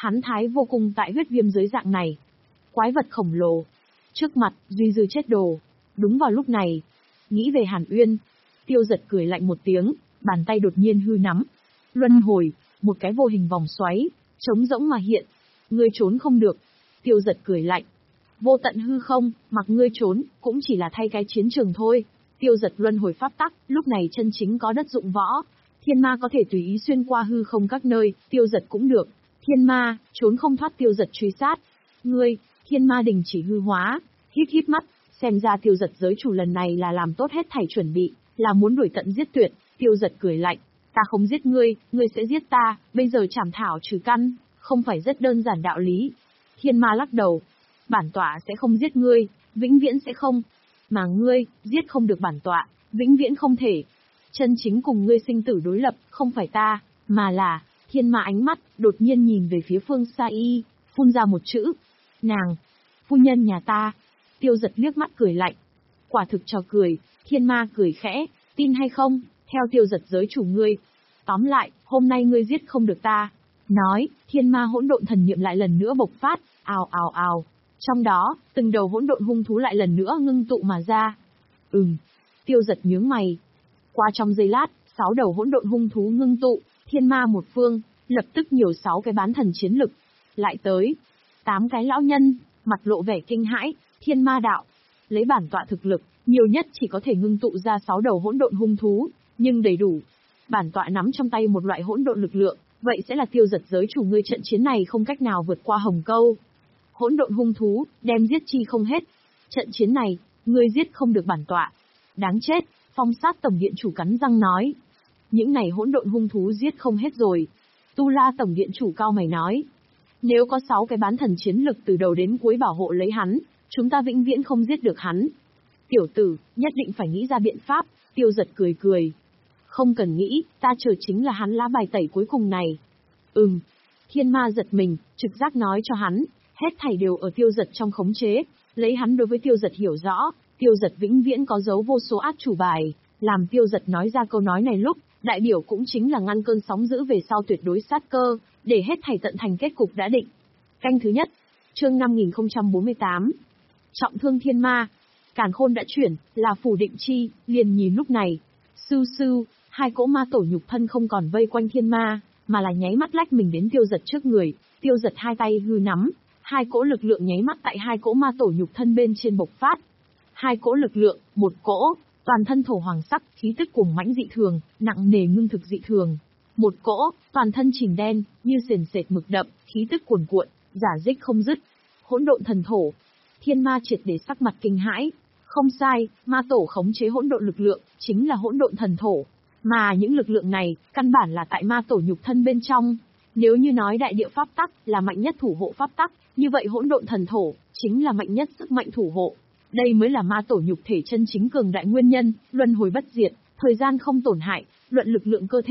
Hắn thái vô cùng tại huyết viêm giới dạng này. Quái vật khổng lồ. Trước mặt, duy dư chết đồ. Đúng vào lúc này, nghĩ về Hàn Uyên. Tiêu Giật cười lạnh một tiếng, bàn tay đột nhiên hư nắm. Luân hồi, một cái vô hình vòng xoáy, trống rỗng mà hiện. Ngươi trốn không được. Tiêu Giật cười lạnh. Vô tận hư không, mặc ngươi trốn, cũng chỉ là thay cái chiến trường thôi. Tiêu Giật luân hồi pháp tắc, lúc này chân chính có đất dụng võ. Thiên ma có thể tùy ý xuyên qua hư không các nơi, Tiêu Giật cũng được. Thiên ma, trốn không thoát Tiêu Giật truy sát. Ngươi, thiên ma đình chỉ hư hóa, híp híp mắt, xem ra Tiêu Giật giới chủ lần này là làm tốt hết thảy chuẩn bị, là muốn đuổi tận giết tuyệt. Tiêu Giật cười lạnh, ta không giết ngươi, ngươi sẽ giết ta, bây giờ chảm thảo trừ căn, không phải rất đơn giản đạo lý. Thiên ma lắc đầu, bản tọa sẽ không giết ngươi, vĩnh viễn sẽ không. Mà ngươi, giết không được bản tọa, vĩnh viễn không thể. Chân chính cùng ngươi sinh tử đối lập, không phải ta, mà là, thiên ma ánh mắt, đột nhiên nhìn về phía Phương Sa Y, phun ra một chữ. Nàng, phu nhân nhà ta. Tiêu Giật liếc mắt cười lạnh. Quả thực trò cười, thiên ma cười khẽ, tin hay không, theo Tiêu Giật giới chủ ngươi. Tóm lại, hôm nay ngươi giết không được ta. Nói, thiên ma hỗn độn thần niệm lại lần nữa bộc phát, ào ào ào. Trong đó, từng đầu hỗn độn hung thú lại lần nữa ngưng tụ mà ra. Ừm. Tiêu Giật nhướng mày. Qua trong giây lát, sáu đầu hỗn độn hung thú ngưng tụ, thiên ma một phương, lập tức nhiều sáu cái bán thần chiến lực. Lại tới, tám cái lão nhân, mặt lộ vẻ kinh hãi, thiên ma đạo. Lấy bản tọa thực lực, nhiều nhất chỉ có thể ngưng tụ ra sáu đầu hỗn độn hung thú, nhưng đầy đủ. Bản tọa nắm trong tay một loại hỗn độn lực lượng, vậy sẽ là Tiêu Giật giới chủ ngươi, trận chiến này không cách nào vượt qua hồng câu. Hỗn độn hung thú, đem giết chi không hết. Trận chiến này, ngươi giết không được bản tọa. Đáng chết, Phong Sát tổng điện chủ cắn răng nói. Những này hỗn độn hung thú giết không hết rồi. Tu La tổng điện chủ cao mày nói. Nếu có sáu cái bán thần chiến lực từ đầu đến cuối bảo hộ lấy hắn, chúng ta vĩnh viễn không giết được hắn. Tiểu tử, nhất định phải nghĩ ra biện pháp. Tiêu Giật cười cười. Không cần nghĩ, ta chờ chính là hắn lá bài tẩy cuối cùng này. Ừm. Thiên ma giật mình, trực giác nói cho hắn, hết thảy đều ở Tiêu Giật trong khống chế. Lấy hắn đối với Tiêu Giật hiểu rõ, Tiêu Giật vĩnh viễn có giấu vô số át chủ bài. Làm Tiêu Giật nói ra câu nói này lúc, đại biểu cũng chính là ngăn cơn sóng dữ về sau tuyệt đối sát cơ, để hết thảy tận thành kết cục đã định. Canh thứ nhất, chương năm nghìn không trăm bốn mươi tám. Trọng thương thiên ma. Càn khôn đã chuyển, là phủ định chi, liền nhìn lúc này. Sưu sưu, hai cỗ ma tổ nhục thân không còn vây quanh thiên ma, mà là nháy mắt lách mình đến Tiêu Giật trước người. Tiêu Giật hai tay hư nắm, hai cỗ lực lượng nháy mắt tại hai cỗ ma tổ nhục thân bên trên bộc phát. Hai cỗ lực lượng, một cỗ, toàn thân thổ hoàng sắc, khí tức cuồng mãnh dị thường, nặng nề ngưng thực dị thường. Một cỗ, toàn thân chìm đen, như sền sệt mực đậm, khí tức cuồn cuộn, giả dích không dứt. Hỗn độn thần thổ. Thiên ma triệt để sắc mặt kinh hãi. Không sai, ma tổ khống chế hỗn độn lực lượng, chính là hỗn độn thần thổ. Mà những lực lượng này, căn bản là tại ma tổ nhục thân bên trong. Nếu như nói đại địa pháp tắc là mạnh nhất thủ hộ pháp tắc, như vậy hỗn độn thần thổ chính là mạnh nhất sức mạnh thủ hộ. Đây mới là ma tổ nhục thể chân chính cường đại nguyên nhân, luân hồi bất diệt, thời gian không tổn hại, luận lực lượng cơ thể.